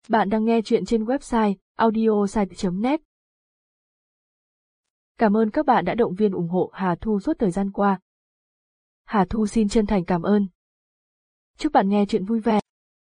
Bạn đang nghe chuyện trên website audiosite.net. Cảm ơn các bạn đã động viên ủng hộ Hà Thu suốt thời gian qua. Hà Thu xin chân thành cảm ơn. Chúc bạn nghe chuyện vui vẻ.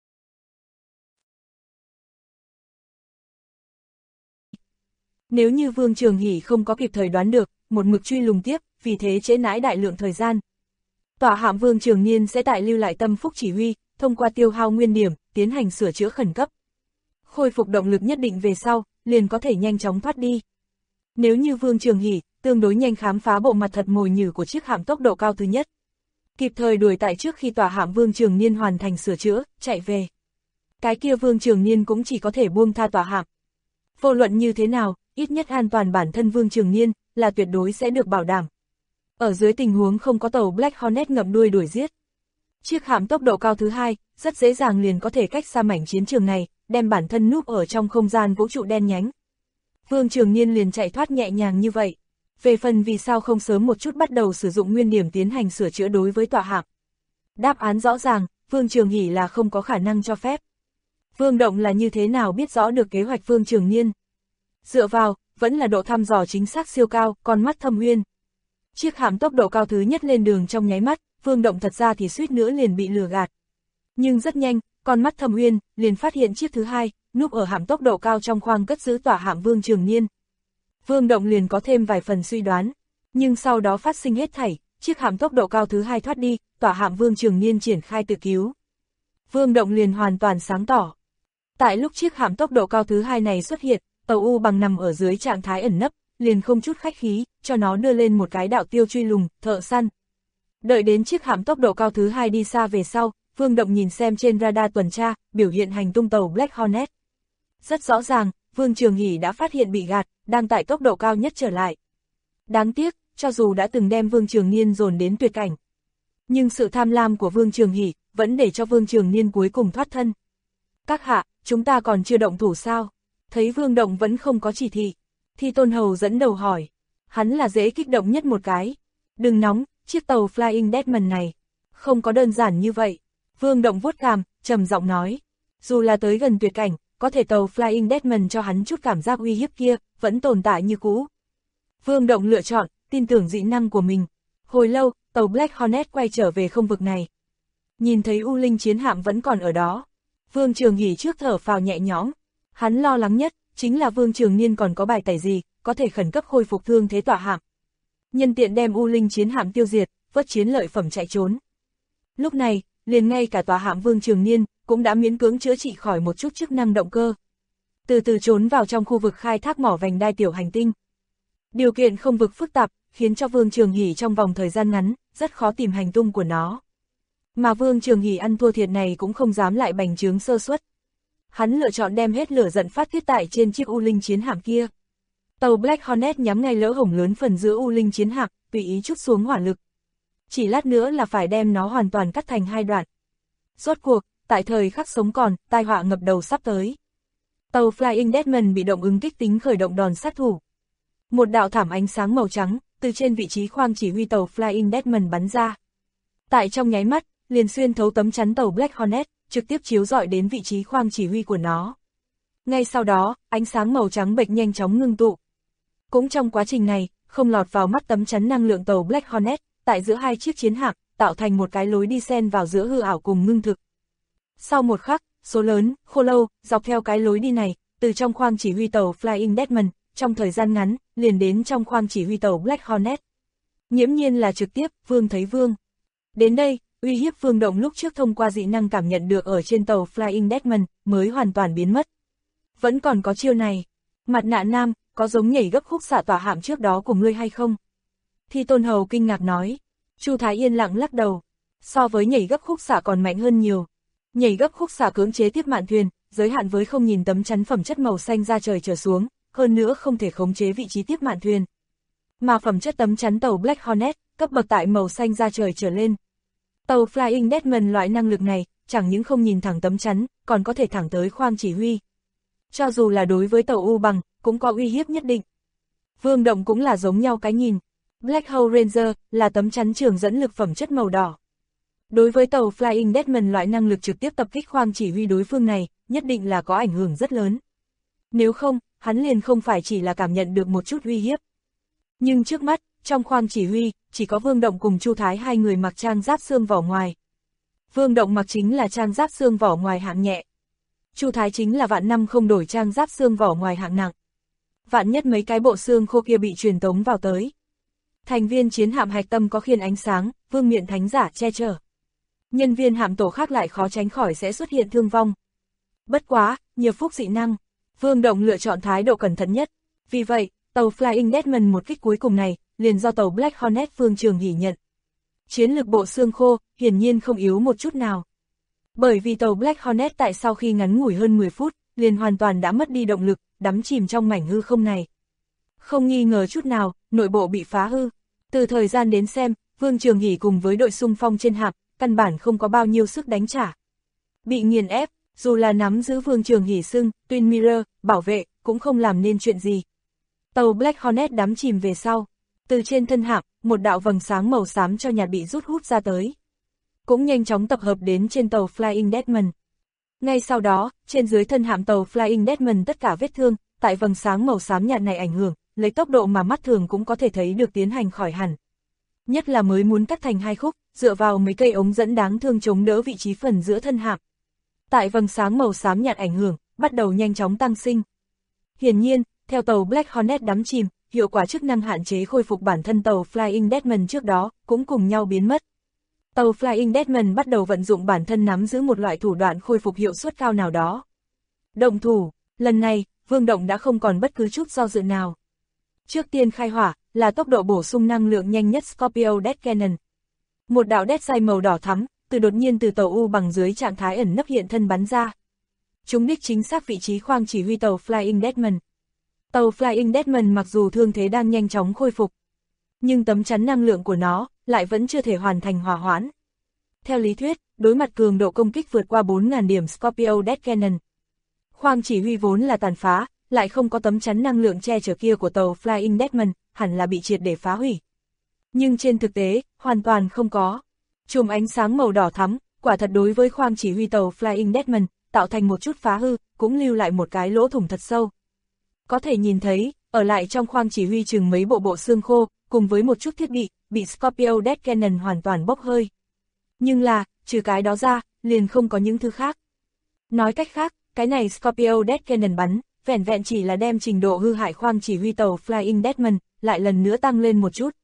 Nếu như Vương Trường Hỷ không có kịp thời đoán được, một mực truy lùng tiếp, vì thế trễ nãi đại lượng thời gian. Tọa hạm Vương Trường Niên sẽ tại lưu lại tâm phúc chỉ huy, thông qua tiêu hao nguyên điểm, tiến hành sửa chữa khẩn cấp. Khôi phục động lực nhất định về sau, liền có thể nhanh chóng thoát đi. Nếu như Vương Trường Hỷ, tương đối nhanh khám phá bộ mặt thật mồi nhử của chiếc hạm tốc độ cao thứ nhất. Kịp thời đuổi tại trước khi tọa hạm Vương Trường Niên hoàn thành sửa chữa, chạy về. Cái kia Vương Trường Niên cũng chỉ có thể buông tha tọa hạm. Vô luận như thế nào, ít nhất an toàn bản thân Vương Trường Niên là tuyệt đối sẽ được bảo đảm. Ở dưới tình huống không có tàu Black Hornet ngậm đuôi đuổi giết, chiếc hạm tốc độ cao thứ hai rất dễ dàng liền có thể cách xa mảnh chiến trường này, đem bản thân núp ở trong không gian vũ trụ đen nhánh. Vương Trường Niên liền chạy thoát nhẹ nhàng như vậy. Về phần vì sao không sớm một chút bắt đầu sử dụng nguyên điểm tiến hành sửa chữa đối với tọa hạm. Đáp án rõ ràng, Vương Trường Hỷ là không có khả năng cho phép. Vương Động là như thế nào biết rõ được kế hoạch Vương Trường Niên? Dựa vào, vẫn là độ thăm dò chính xác siêu cao, con mắt thâm uyên. Chiếc hạm tốc độ cao thứ nhất lên đường trong nháy mắt, Vương Động thật ra thì suýt nữa liền bị lừa gạt. Nhưng rất nhanh, con mắt thâm uyên liền phát hiện chiếc thứ hai, núp ở hạm tốc độ cao trong khoang cất giữ tọa hạm Vương Trường Niên. Vương Động liền có thêm vài phần suy đoán, nhưng sau đó phát sinh hết thảy, chiếc hạm tốc độ cao thứ hai thoát đi, tọa hạm Vương Trường Niên triển khai tự cứu. Vương Động liền hoàn toàn sáng tỏ. Tại lúc chiếc hạm tốc độ cao thứ hai này xuất hiện, tàu U bằng nằm ở dưới trạng thái ẩn nấp, liền không chút khách khí, cho nó đưa lên một cái đạo tiêu truy lùng, thợ săn. Đợi đến chiếc hạm tốc độ cao thứ hai đi xa về sau, Vương Động nhìn xem trên radar tuần tra, biểu hiện hành tung tàu Black Hornet. Rất rõ ràng, Vương Trường Hỷ đã phát hiện bị gạt, đang tại tốc độ cao nhất trở lại. Đáng tiếc, cho dù đã từng đem Vương Trường Niên dồn đến tuyệt cảnh, nhưng sự tham lam của Vương Trường Hỷ vẫn để cho Vương Trường Niên cuối cùng thoát thân. Các hạ, chúng ta còn chưa động thủ sao? Thấy Vương Động vẫn không có chỉ thị, Thi Tôn Hầu dẫn đầu hỏi. Hắn là dễ kích động nhất một cái. Đừng nóng, chiếc tàu Flying Dutchman này không có đơn giản như vậy. Vương Động vuốt cằm, trầm giọng nói. Dù là tới gần tuyệt cảnh, có thể tàu Flying Dutchman cho hắn chút cảm giác uy hiếp kia, vẫn tồn tại như cũ. Vương Động lựa chọn, tin tưởng dị năng của mình. Hồi lâu, tàu Black Hornet quay trở về không vực này. Nhìn thấy U Linh chiến hạm vẫn còn ở đó. Vương Trường Hỷ trước thở phào nhẹ nhõm. Hắn lo lắng nhất, chính là Vương Trường Niên còn có bài tẩy gì, có thể khẩn cấp khôi phục thương thế tọa hạm. Nhân tiện đem U Linh chiến hạm tiêu diệt, vớt chiến lợi phẩm chạy trốn. Lúc này, liền ngay cả tọa hạm Vương Trường Niên, cũng đã miễn cưỡng chữa trị khỏi một chút chức năng động cơ. Từ từ trốn vào trong khu vực khai thác mỏ vành đai tiểu hành tinh. Điều kiện không vực phức tạp, khiến cho Vương Trường Hỷ trong vòng thời gian ngắn, rất khó tìm hành tung của nó. Mà Vương Trường Hỷ ăn thua thiệt này cũng không dám lại bành trướng sơ suất. Hắn lựa chọn đem hết lửa giận phát tiết tại trên chiếc U Linh chiến hạm kia. Tàu Black Hornet nhắm ngay lỗ hổng lớn phần giữa U Linh chiến hạm, tùy ý trút xuống hỏa lực. Chỉ lát nữa là phải đem nó hoàn toàn cắt thành hai đoạn. Rốt cuộc, tại thời khắc sống còn, tai họa ngập đầu sắp tới. Tàu Flying Dutchman bị động ứng kích tính khởi động đòn sát thủ. Một đạo thảm ánh sáng màu trắng, từ trên vị trí khoang chỉ huy tàu Flying Dutchman bắn ra. Tại trong nháy mắt, liền xuyên thấu tấm chắn tàu Black Hornet, trực tiếp chiếu rọi đến vị trí khoang chỉ huy của nó. Ngay sau đó, ánh sáng màu trắng bệch nhanh chóng ngưng tụ. Cũng trong quá trình này, không lọt vào mắt tấm chắn năng lượng tàu Black Hornet, tại giữa hai chiếc chiến hạm, tạo thành một cái lối đi xen vào giữa hư ảo cùng ngưng thực. Sau một khắc, số lớn, khô lâu, dọc theo cái lối đi này, từ trong khoang chỉ huy tàu Flying Dutchman, trong thời gian ngắn, liền đến trong khoang chỉ huy tàu Black Hornet. Nghiễm nhiên là trực tiếp, Vương thấy Vương. Đến đây, uy hiếp Vương Động lúc trước thông qua dị năng cảm nhận được ở trên tàu Flying Dutchman, mới hoàn toàn biến mất. Vẫn còn có chiêu này. Mặt nạ nam, có giống nhảy gấp khúc xạ tỏa hạm trước đó của ngươi hay không? Thi Tôn Hầu kinh ngạc nói. Chu Thái yên lặng lắc đầu. So với nhảy gấp khúc xạ còn mạnh hơn nhiều. Nhảy gấp khúc xạ cưỡng chế tiếp mạn thuyền, giới hạn với không nhìn tấm chắn phẩm chất màu xanh ra trời trở xuống, hơn nữa không thể khống chế vị trí tiếp mạn thuyền. Mà phẩm chất tấm chắn tàu Black Hornet, cấp bậc tại màu xanh ra trời trở lên. Tàu Flying Dutchman loại năng lực này, chẳng những không nhìn thẳng tấm chắn, còn có thể thẳng tới khoang chỉ huy. Cho dù là đối với tàu U bằng, cũng có uy hiếp nhất định. Vương Động cũng là giống nhau cái nhìn. Black Hole Ranger là tấm chắn trường dẫn lực phẩm chất màu đỏ. Đối với tàu Flying Dutchman, loại năng lực trực tiếp tập kích khoang chỉ huy đối phương này, nhất định là có ảnh hưởng rất lớn. Nếu không, hắn liền không phải chỉ là cảm nhận được một chút uy hiếp. Nhưng trước mắt, trong khoang chỉ huy, chỉ có Vương Động cùng Chu Thái hai người mặc trang giáp xương vỏ ngoài. Vương Động mặc chính là trang giáp xương vỏ ngoài hạng nhẹ. Chu Thái chính là vạn năm không đổi trang giáp xương vỏ ngoài hạng nặng. Vạn nhất mấy cái bộ xương khô kia bị truyền tống vào tới. Thành viên chiến hạm hạch tâm có khiên ánh sáng, vương miện thánh giả che chở. Nhân viên hạm tổ khác lại khó tránh khỏi sẽ xuất hiện thương vong. Bất quá, nhiều phúc dị năng, Vương Động lựa chọn thái độ cẩn thận nhất. Vì vậy, tàu Flying Dutchman một kích cuối cùng này, liền do tàu Black Hornet Vương Trường Hỷ nhận. Chiến lực bộ xương khô, hiển nhiên không yếu một chút nào. Bởi vì tàu Black Hornet tại sau khi ngắn ngủi hơn 10 phút, liền hoàn toàn đã mất đi động lực, đắm chìm trong mảnh hư không này. Không nghi ngờ chút nào, nội bộ bị phá hư. Từ thời gian đến xem, Vương Trường Hỷ cùng với đội xung phong trên hạm, căn bản không có bao nhiêu sức đánh trả. Bị nghiền ép, dù là nắm giữ Vương Trường Hỷ xưng, Twin Mirror, bảo vệ, cũng không làm nên chuyện gì. Tàu Black Hornet đắm chìm về sau. Từ trên thân hạm, một đạo vầng sáng màu xám cho nhạt bị rút hút ra tới. Cũng nhanh chóng tập hợp đến trên tàu Flying Dutchman. Ngay sau đó, trên dưới thân hạm tàu Flying Dutchman tất cả vết thương, tại vầng sáng màu xám nhạt này ảnh hưởng, lấy tốc độ mà mắt thường cũng có thể thấy được tiến hành khỏi hẳn. Nhất là mới muốn cắt thành hai khúc, dựa vào mấy cây ống dẫn đáng thương chống đỡ vị trí phần giữa thân hạm. Tại vầng sáng màu xám nhạt ảnh hưởng, bắt đầu nhanh chóng tăng sinh. Hiển nhiên, theo tàu Black Hornet đắm chìm, hiệu quả chức năng hạn chế khôi phục bản thân tàu Flying Dutchman trước đó, cũng cùng nhau biến mất. Tàu Flying Dutchman bắt đầu vận dụng bản thân nắm giữ một loại thủ đoạn khôi phục hiệu suất cao nào đó. Động thủ, lần này, Vương Động đã không còn bất cứ chút do dự nào. Trước tiên khai hỏa, là tốc độ bổ sung năng lượng nhanh nhất Scorpio Death Cannon. Một đạo đét dây màu đỏ thắm, đột nhiên từ tàu U bằng dưới trạng thái ẩn nấp hiện thân bắn ra. Trúng đích chính xác vị trí khoang chỉ huy tàu Flying Dutchman. Tàu Flying Dutchman mặc dù thương thế đang nhanh chóng khôi phục, nhưng tấm chắn năng lượng của nó lại vẫn chưa thể hoàn thành hòa hoãn. Theo lý thuyết, đối mặt cường độ công kích vượt qua 4.000 điểm Scorpio Death Cannon, khoang chỉ huy vốn là tàn phá, lại không có tấm chắn năng lượng che chở kia của tàu Flying Dutchman, hẳn là bị triệt để phá hủy. Nhưng trên thực tế, hoàn toàn không có. Chùm ánh sáng màu đỏ thắm, quả thật đối với khoang chỉ huy tàu Flying Dutchman, tạo thành một chút phá hư, cũng lưu lại một cái lỗ thủng thật sâu. Có thể nhìn thấy, ở lại trong khoang chỉ huy chừng mấy bộ xương khô, cùng với một chút thiết bị Scorpio Death Cannon hoàn toàn bốc hơi. Nhưng là, trừ cái đó ra, liền không có những thứ khác. Nói cách khác, cái này Scorpio Death Cannon bắn, vẻn vẹn chỉ là đem trình độ hư hại khoang chỉ huy tàu Flying Dutchman, lại lần nữa tăng lên một chút.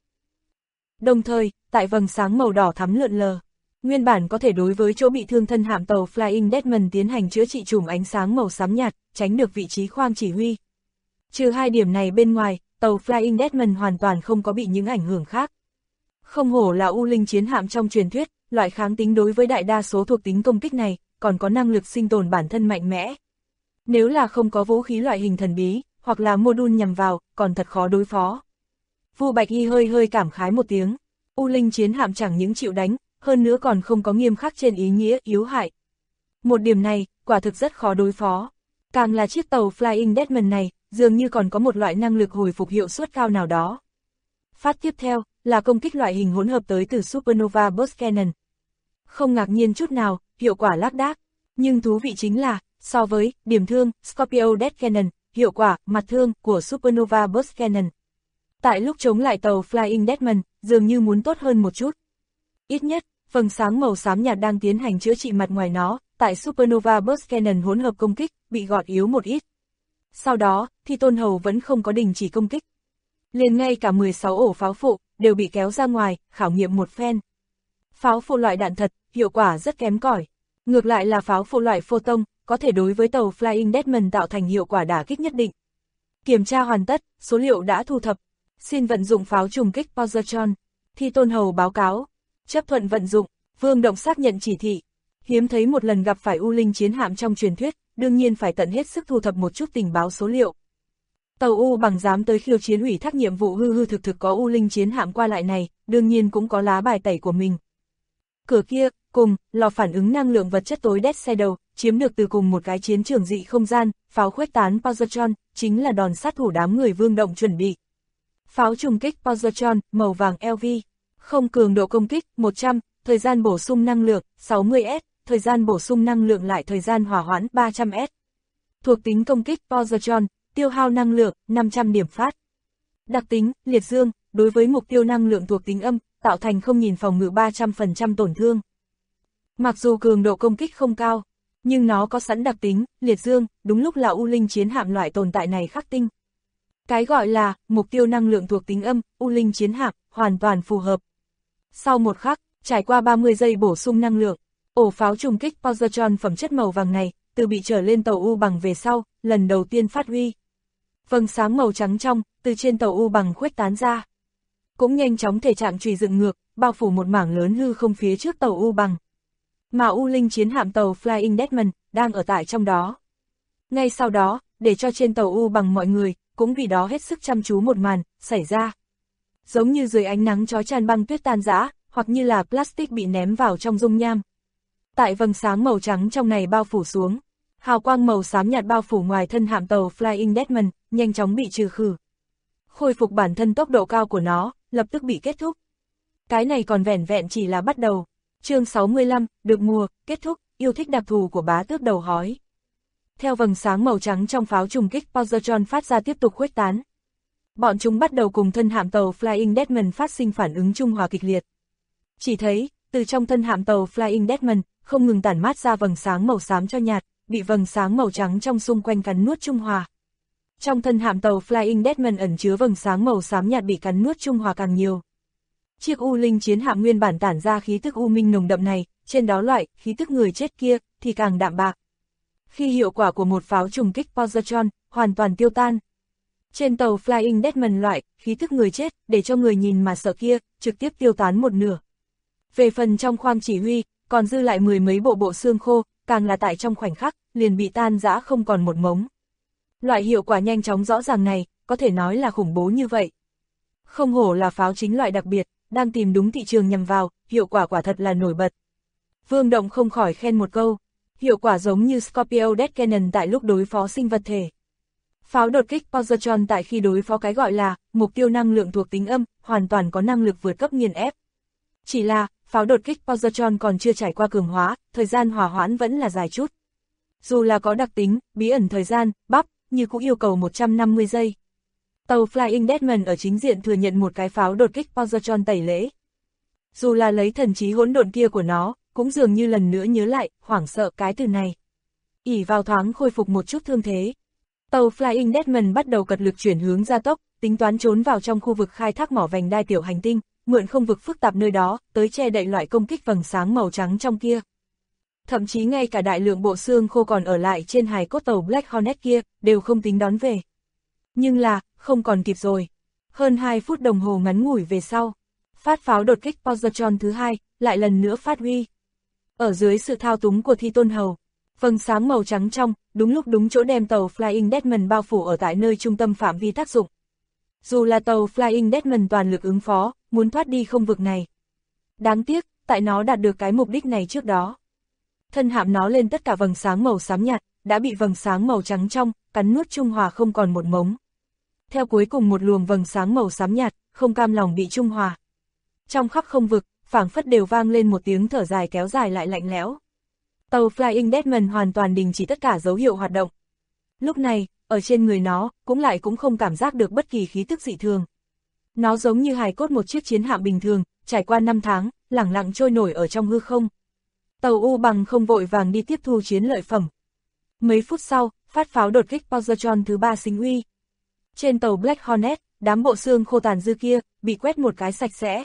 Đồng thời, tại vầng sáng màu đỏ thắm lượn lờ, nguyên bản có thể đối với chỗ bị thương thân hạm tàu Flying Dutchman tiến hành chữa trị chùm ánh sáng màu xám nhạt, tránh được vị trí khoang chỉ huy. Trừ hai điểm này bên ngoài, tàu Flying Dutchman hoàn toàn không có bị những ảnh hưởng khác. Không hổ là U Linh chiến hạm trong truyền thuyết, loại kháng tính đối với đại đa số thuộc tính công kích này, còn có năng lực sinh tồn bản thân mạnh mẽ. Nếu là không có vũ khí loại hình thần bí, hoặc là module nhằm vào, còn thật khó đối phó. Vu Bạch Y hơi cảm khái một tiếng, U Linh chiến hạm chẳng những chịu đánh, hơn nữa còn không có nghiêm khắc trên ý nghĩa yếu hại. Một điểm này, quả thực rất khó đối phó. Càng là chiếc tàu Flying Dutchman này, dường như còn có một loại năng lực hồi phục hiệu suất cao nào đó. Phát tiếp theo, là công kích loại hình hỗn hợp tới từ Supernova Burst Cannon. Không ngạc nhiên chút nào, hiệu quả lác đác. Nhưng thú vị chính là, so với điểm thương, Scorpio Death Cannon, hiệu quả, mặt thương của Supernova Burst Cannon, tại lúc chống lại tàu Flying Dutchman, dường như muốn tốt hơn một chút. Ít nhất, vầng sáng màu xám nhạt đang tiến hành chữa trị mặt ngoài nó, tại Supernova Burst Cannon hỗn hợp công kích, bị gọt yếu một ít. Sau đó, thì Tôn Hầu vẫn không có đình chỉ công kích. Liền ngay cả 16 ổ pháo phụ, đều bị kéo ra ngoài, khảo nghiệm một phen. Pháo phụ loại đạn thật, hiệu quả rất kém cỏi. Ngược lại là pháo phụ loại photon, có thể đối với tàu Flying Dutchman tạo thành hiệu quả đả kích nhất định. Kiểm tra hoàn tất, số liệu đã thu thập. Xin vận dụng pháo trùng kích Positron. Thi Tôn Hầu báo cáo. Chấp thuận vận dụng, Vương Động xác nhận chỉ thị. Hiếm thấy một lần gặp phải U Linh chiến hạm trong truyền thuyết, đương nhiên phải tận hết sức thu thập một chút tình báo số liệu. Tàu U bằng dám tới khiêu chiến ủy thác nhiệm vụ hư thực có U Linh chiến hạm qua lại này, đương nhiên cũng có lá bài tẩy của mình. Cửa kia, cùng, lò phản ứng năng lượng vật chất tối Death Shadow, chiếm được từ cùng một cái chiến trường dị không gian, pháo khuếch tán Positron, chính là đòn sát thủ đám người Vương Động chuẩn bị. Pháo trùng kích Positron, màu vàng LV, không cường độ công kích, 100, thời gian bổ sung năng lượng 60S, thời gian bổ sung năng lượng lại thời gian hỏa hoãn 300S. Thuộc tính công kích Positron, tiêu hao năng lượng 500 điểm phát. Đặc tính, liệt dương, đối với mục tiêu năng lượng thuộc tính âm, tạo thành không nhìn phòng ngự 300% tổn thương. Mặc dù cường độ công kích không cao, nhưng nó có sẵn đặc tính, liệt dương, đúng lúc là U Linh chiến hạm loại tồn tại này khắc tinh. Cái gọi là, mục tiêu năng lượng thuộc tính âm, U Linh chiến hạm, hoàn toàn phù hợp. Sau một khắc, trải qua 30 giây bổ sung năng lượng, ổ pháo trùng kích Positron phẩm chất màu vàng này, từ bị trở lên tàu U bằng về sau, lần đầu tiên phát huy. Vầng sáng màu trắng trong, từ trên tàu U bằng khuếch tán ra. Cũng nhanh chóng thể trạng chùy dựng ngược, bao phủ một mảng lớn hư không phía trước tàu U bằng. Mà U Linh chiến hạm tàu Flying Dutchman, đang ở tại trong đó. Ngay sau đó, để cho trên tàu U bằng mọi người, cũng vì đó hết sức chăm chú một màn, xảy ra. Giống như dưới ánh nắng chói chang băng tuyết tan rã, hoặc như là plastic bị ném vào trong dung nham. Tại vầng sáng màu trắng trong này bao phủ xuống, hào quang màu xám nhạt bao phủ ngoài thân hạm tàu Flying Dutchman, nhanh chóng bị trừ khử. Khôi phục bản thân tốc độ cao của nó, lập tức bị kết thúc. Cái này còn vẻn vẹn chỉ là bắt đầu. Chương 65, được mùa, kết thúc, yêu thích đặc thù của bá tước đầu hói. Theo vầng sáng màu trắng trong pháo trùng kích Positron phát ra tiếp tục khuếch tán. Bọn chúng bắt đầu cùng thân hạm tàu Flying Dutchman phát sinh phản ứng trung hòa kịch liệt. Chỉ thấy, từ trong thân hạm tàu Flying Dutchman, không ngừng tản mát ra vầng sáng màu xám cho nhạt, bị vầng sáng màu trắng trong xung quanh cắn nuốt trung hòa. Trong thân hạm tàu Flying Dutchman ẩn chứa vầng sáng màu xám nhạt bị cắn nuốt trung hòa càng nhiều. Chiếc U Linh chiến hạm nguyên bản tản ra khí tức u minh nồng đậm này, trên đó loại khí tức người chết kia thì càng đạm bạc. Khi hiệu quả của một pháo trùng kích Positron hoàn toàn tiêu tan, trên tàu Flying Dutchman loại khí tức người chết để cho người nhìn mà sợ kia trực tiếp tiêu tán một nửa. Về phần trong khoang chỉ huy, còn dư lại mười mấy bộ xương khô, càng là tại trong khoảnh khắc liền bị tan rã không còn một mống. Loại hiệu quả nhanh chóng rõ ràng này, có thể nói là khủng bố như vậy. Không hổ là pháo chính loại đặc biệt, đang tìm đúng thị trường nhằm vào, hiệu quả quả thật là nổi bật. Vương Động không khỏi khen một câu, hiệu quả giống như Scorpio Death Cannon tại lúc đối phó sinh vật thể. Pháo đột kích Positron tại khi đối phó cái gọi là mục tiêu năng lượng thuộc tính âm, hoàn toàn có năng lực vượt cấp nghiền ép. Chỉ là, pháo đột kích Positron còn chưa trải qua cường hóa, thời gian hỏa hoãn vẫn là dài chút. Dù là có đặc tính, bí ẩn thời gian, bắp, như cũng yêu cầu 150 giây. Tàu Flying Dutchman ở chính diện thừa nhận một cái pháo đột kích Positron tẩy lễ. Dù là lấy thần trí hỗn độn kia của nó, cũng dường như lần nữa nhớ lại, hoảng sợ cái từ này. ỷ vào thoáng khôi phục một chút thương thế. Tàu Flying Dutchman bắt đầu cật lực chuyển hướng gia tốc, tính toán trốn vào trong khu vực khai thác mỏ vành đai tiểu hành tinh, mượn không vực phức tạp nơi đó, tới che đậy loại công kích vầng sáng màu trắng trong kia. Thậm chí ngay cả đại lượng bộ xương khô còn ở lại trên hài cốt tàu Black Hornet kia, đều không tính đón về. Nhưng là, không còn kịp rồi. Hơn 2 phút đồng hồ ngắn ngủi về sau, phát pháo đột kích Positron thứ hai, lại lần nữa phát huy. Ở dưới sự thao túng của Thi Tôn Hầu, vầng sáng màu trắng trong, đúng lúc đúng chỗ đem tàu Flying Dutchman bao phủ ở tại nơi trung tâm phạm vi tác dụng. Dù là tàu Flying Dutchman toàn lực ứng phó, muốn thoát đi không vực này. Đáng tiếc, tại nó đạt được cái mục đích này trước đó. Thân hạm nó lên tất cả vầng sáng màu xám nhạt, đã bị vầng sáng màu trắng trong, cắn nuốt trung hòa không còn một mống. Theo cuối cùng một luồng vầng sáng màu xám nhạt, không cam lòng bị trung hòa. Trong khắp không vực, phảng phất đều vang lên một tiếng thở dài kéo dài lại lạnh lẽo. Tàu Flying Dutchman hoàn toàn đình chỉ tất cả dấu hiệu hoạt động. Lúc này, ở trên người nó, cũng không cảm giác được bất kỳ khí tức dị thường. Nó giống như hài cốt một chiếc chiến hạm bình thường, trải qua 5 tháng, lẳng lặng trôi nổi ở trong hư không. Tàu U bằng không vội vàng đi tiếp thu chiến lợi phẩm. Mấy phút sau, phát pháo đột kích Positron thứ 3 sinh uy. Trên tàu Black Hornet, đám bộ xương khô tàn dư kia, bị quét một cái sạch sẽ.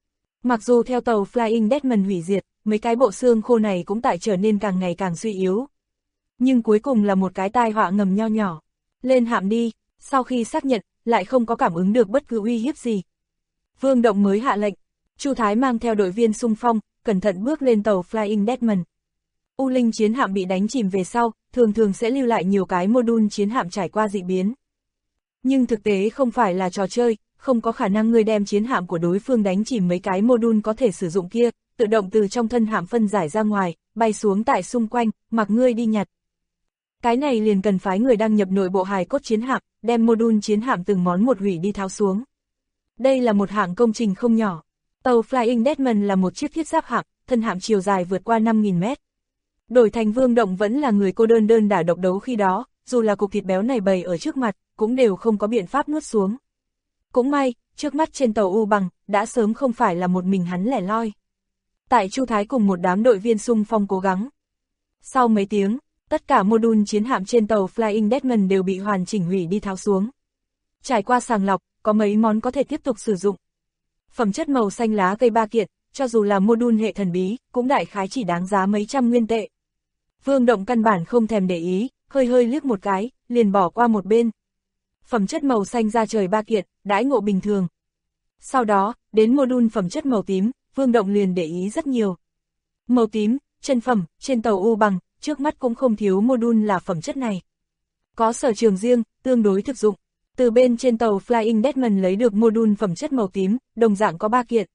Mặc dù theo tàu Flying Dutchman hủy diệt, mấy cái bộ xương khô này cũng tại trở nên càng ngày càng suy yếu. Nhưng cuối cùng là một cái tai họa ngầm nho nhỏ. Lên hạm đi, sau khi xác nhận, lại không có cảm ứng được bất cứ uy hiếp gì. Vương Động mới hạ lệnh, Chu Thái mang theo đội viên xung phong, cẩn thận bước lên tàu Flying Dutchman. U Linh chiến hạm bị đánh chìm về sau, thường sẽ lưu lại nhiều cái module chiến hạm trải qua dị biến. Nhưng thực tế không phải là trò chơi, không có khả năng người đem chiến hạm của đối phương đánh chìm mấy cái module có thể sử dụng kia, tự động từ trong thân hạm phân giải ra ngoài, bay xuống tại xung quanh, mặc ngươi đi nhặt. Cái này liền cần phái người đăng nhập nội bộ hài cốt chiến hạm, đem module chiến hạm từng món một hủy đi tháo xuống. Đây là một hạng công trình không nhỏ. Tàu Flying Dutchman là một chiếc thiết giáp hạm, thân hạm chiều dài vượt qua 5.000 mét. Đổi thành Vương Động vẫn là người cô đơn đả độc đấu khi đó, dù là cục thịt béo này bày ở trước mặt, cũng đều không có biện pháp nuốt xuống. Cũng may, trước mắt trên tàu U Bằng, đã sớm không phải là một mình hắn lẻ loi. Tại Chu Thái cùng một đám đội viên xung phong cố gắng. Sau mấy tiếng, tất cả mô-đun chiến hạm trên tàu Flying Dutchman đều bị hoàn chỉnh hủy đi tháo xuống. Trải qua sàng lọc, có mấy món có thể tiếp tục sử dụng. Phẩm chất màu xanh lá cây 3 kiện, cho dù là mô-đun hệ thần bí, cũng đại khái chỉ đáng giá mấy trăm nguyên tệ. Vương Động căn bản không thèm để ý, hơi liếc một cái, liền bỏ qua một bên. Phẩm chất màu xanh da trời 3 kiện, đãi ngộ bình thường. Sau đó, đến mô-đun phẩm chất màu tím, Vương Động liền để ý rất nhiều. Màu tím, chân phẩm, trên tàu U Bằng, trước mắt cũng không thiếu mô-đun là phẩm chất này. Có sở trường riêng, tương đối thực dụng. Từ bên trên tàu Flying Dutchman lấy được mô-đun phẩm chất màu tím, đồng dạng có 3 kiện.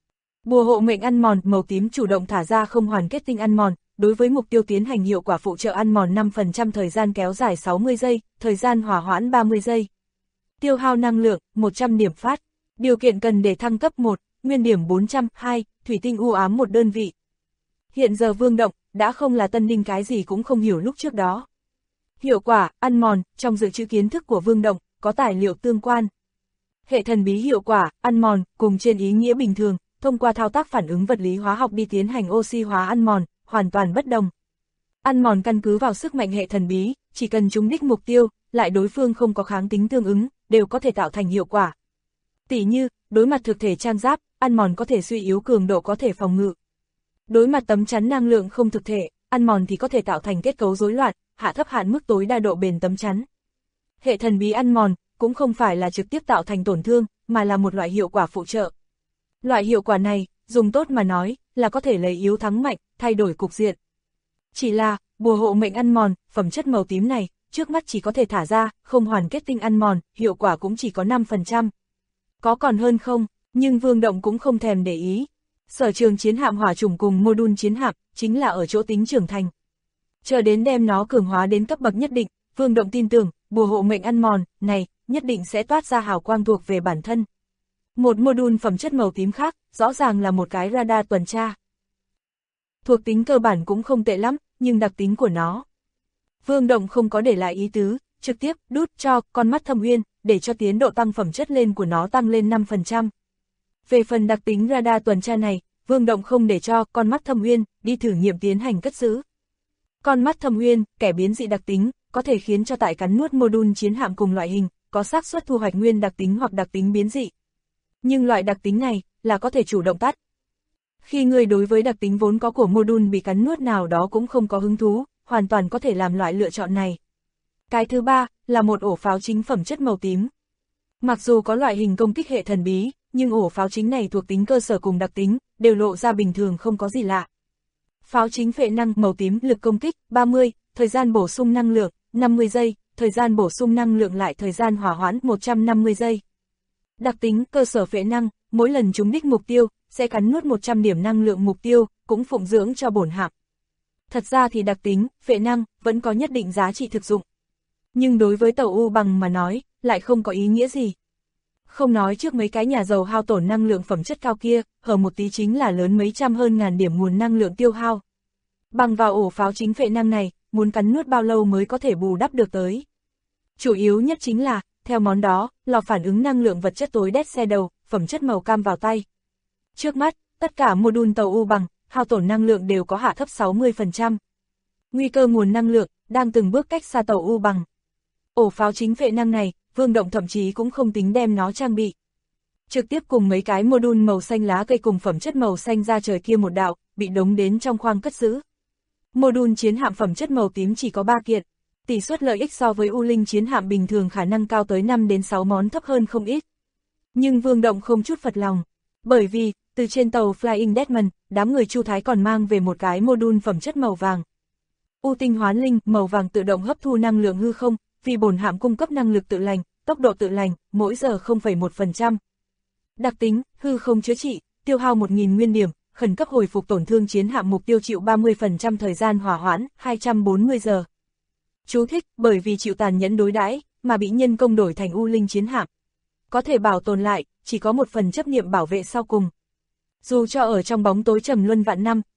Bùa hộ mệnh ăn mòn, màu tím chủ động thả ra không hoàn kết tinh ăn mòn, đối với mục tiêu tiến hành hiệu quả phụ trợ ăn mòn 5% thời gian kéo dài 60 giây, thời gian hỏa hoãn 30 giây. Tiêu hao năng lượng, 100 điểm phát. Điều kiện cần để thăng cấp 1, nguyên điểm 400, 2, thủy tinh u ám 1 đơn vị. Hiện giờ Vương Động, đã không là tân đinh cái gì cũng không hiểu lúc trước đó. Hiệu quả, ăn mòn, trong dự trữ kiến thức của Vương Động, có tài liệu tương quan. Hệ thần bí hiệu quả, ăn mòn, cùng trên ý nghĩa bình thường, thông qua thao tác phản ứng vật lý hóa học đi tiến hành oxy hóa ăn mòn, hoàn toàn bất đồng. Ăn mòn căn cứ vào sức mạnh hệ thần bí, chỉ cần trúng đích mục tiêu, lại đối phương không có kháng tính tương ứng, đều có thể tạo thành hiệu quả. Tỉ như, đối mặt thực thể trang giáp, ăn mòn có thể suy yếu cường độ có thể phòng ngự. Đối mặt tấm chắn năng lượng không thực thể, ăn mòn thì có thể tạo thành kết cấu rối loạn, hạ thấp hạn mức tối đa độ bền tấm chắn. Hệ thần bí ăn mòn, cũng không phải là trực tiếp tạo thành tổn thương, mà là một loại hiệu quả phụ trợ. Loại hiệu quả này, dùng tốt mà nói, là có thể lấy yếu thắng mạnh, thay đổi cục diện. Chỉ là, bùa hộ mệnh ăn mòn, phẩm chất màu tím này, trước mắt chỉ có thể thả ra, không hoàn kết tinh ăn mòn, hiệu quả cũng chỉ có 5%. Có còn hơn không, nhưng Vương Động cũng không thèm để ý. Sở trường chiến hạm hỏa chủng cùng mô-đun chiến hạm, chính là ở chỗ tính trưởng thành. Chờ đến đem nó cường hóa đến cấp bậc nhất định, Vương Động tin tưởng, bùa hộ mệnh ăn mòn, này, nhất định sẽ toát ra hào quang thuộc về bản thân. Một mô-đun phẩm chất màu tím khác, rõ ràng là một cái radar tuần tra. Thuộc tính cơ bản cũng không tệ lắm, nhưng đặc tính của nó. Vương Động không có để lại ý tứ, trực tiếp đút cho con mắt thâm uyên, để cho tiến độ tăng phẩm chất lên của nó tăng lên 5%. Về phần đặc tính radar tuần tra này, Vương Động không để cho con mắt thâm uyên đi thử nghiệm tiến hành cất giữ. Con mắt thâm uyên, kẻ biến dị đặc tính, có thể khiến cho tại cắn nuốt mô-đun chiến hạm cùng loại hình, có xác suất thu hoạch nguyên đặc tính hoặc đặc tính biến dị. Nhưng loại đặc tính này, là có thể chủ động tắt. Khi người đối với đặc tính vốn có của mô-đun bị cắn nuốt nào đó cũng không có hứng thú, hoàn toàn có thể làm loại lựa chọn này. Cái thứ ba, là một ổ pháo chính phẩm chất màu tím. Mặc dù có loại hình công kích hệ thần bí, nhưng ổ pháo chính này thuộc tính cơ sở cùng đặc tính, đều lộ ra bình thường không có gì lạ. Pháo chính phệ năng màu tím, lực công kích 30, thời gian bổ sung năng lượng 50 giây, thời gian bổ sung năng lượng lại thời gian hỏa hoãn 150 giây. Đặc tính cơ sở phệ năng, mỗi lần trúng đích mục tiêu, sẽ cắn nuốt 100 điểm năng lượng mục tiêu, cũng phụng dưỡng cho bổn hạm. Thật ra thì đặc tính, phệ năng, vẫn có nhất định giá trị thực dụng. Nhưng đối với tàu U Bằng mà nói, lại không có ý nghĩa gì. Không nói trước mấy cái nhà giàu hao tổn năng lượng phẩm chất cao kia, hở một tí chính là lớn mấy trăm hơn ngàn điểm nguồn năng lượng tiêu hao. Bằng vào ổ pháo chính phệ năng này, muốn cắn nuốt bao lâu mới có thể bù đắp được tới. Chủ yếu nhất chính là, theo món đó, lò phản ứng năng lượng vật chất tối đét xe đầu, phẩm chất màu cam vào tay. Trước mắt, tất cả mô-đun tàu U Bằng, hao tổn năng lượng đều có hạ thấp 60%. Nguy cơ nguồn năng lượng, đang từng bước cách xa tàu U Bằng. Ổ pháo chính phệ năng này, Vương Động thậm chí cũng không tính đem nó trang bị. Trực tiếp cùng mấy cái mô-đun màu xanh lá cây cùng phẩm chất màu xanh ra trời kia một đạo, bị đống đến trong khoang cất giữ. Mô-đun chiến hạm phẩm chất màu tím chỉ có 3 kiện. Tỷ suất lợi ích so với U Linh chiến hạm bình thường khả năng cao tới 5 đến 6 món thấp hơn không ít. Nhưng Vương Động không chút phật lòng. Bởi vì, từ trên tàu Flying Dutchman, đám người Chu Thái còn mang về một cái mô-đun phẩm chất màu vàng. U tinh hoán linh, màu vàng tự động hấp thu năng lượng hư không, vì bổn hạm cung cấp năng lực tự lành, tốc độ tự lành, mỗi giờ 0,1%. Đặc tính, hư không chữa trị, tiêu hao 1.000 nguyên điểm, khẩn cấp hồi phục tổn thương chiến hạm mục tiêu chịu 30% thời gian hỏa hoãn, 240 giờ. Chú thích, bởi vì chịu tàn nhẫn đối đãi mà bị nhân công đổi thành U Linh chiến hạm. Có thể bảo tồn lại, chỉ có một phần chấp niệm bảo vệ sau cùng. Dù cho ở trong bóng tối trầm luân vạn năm,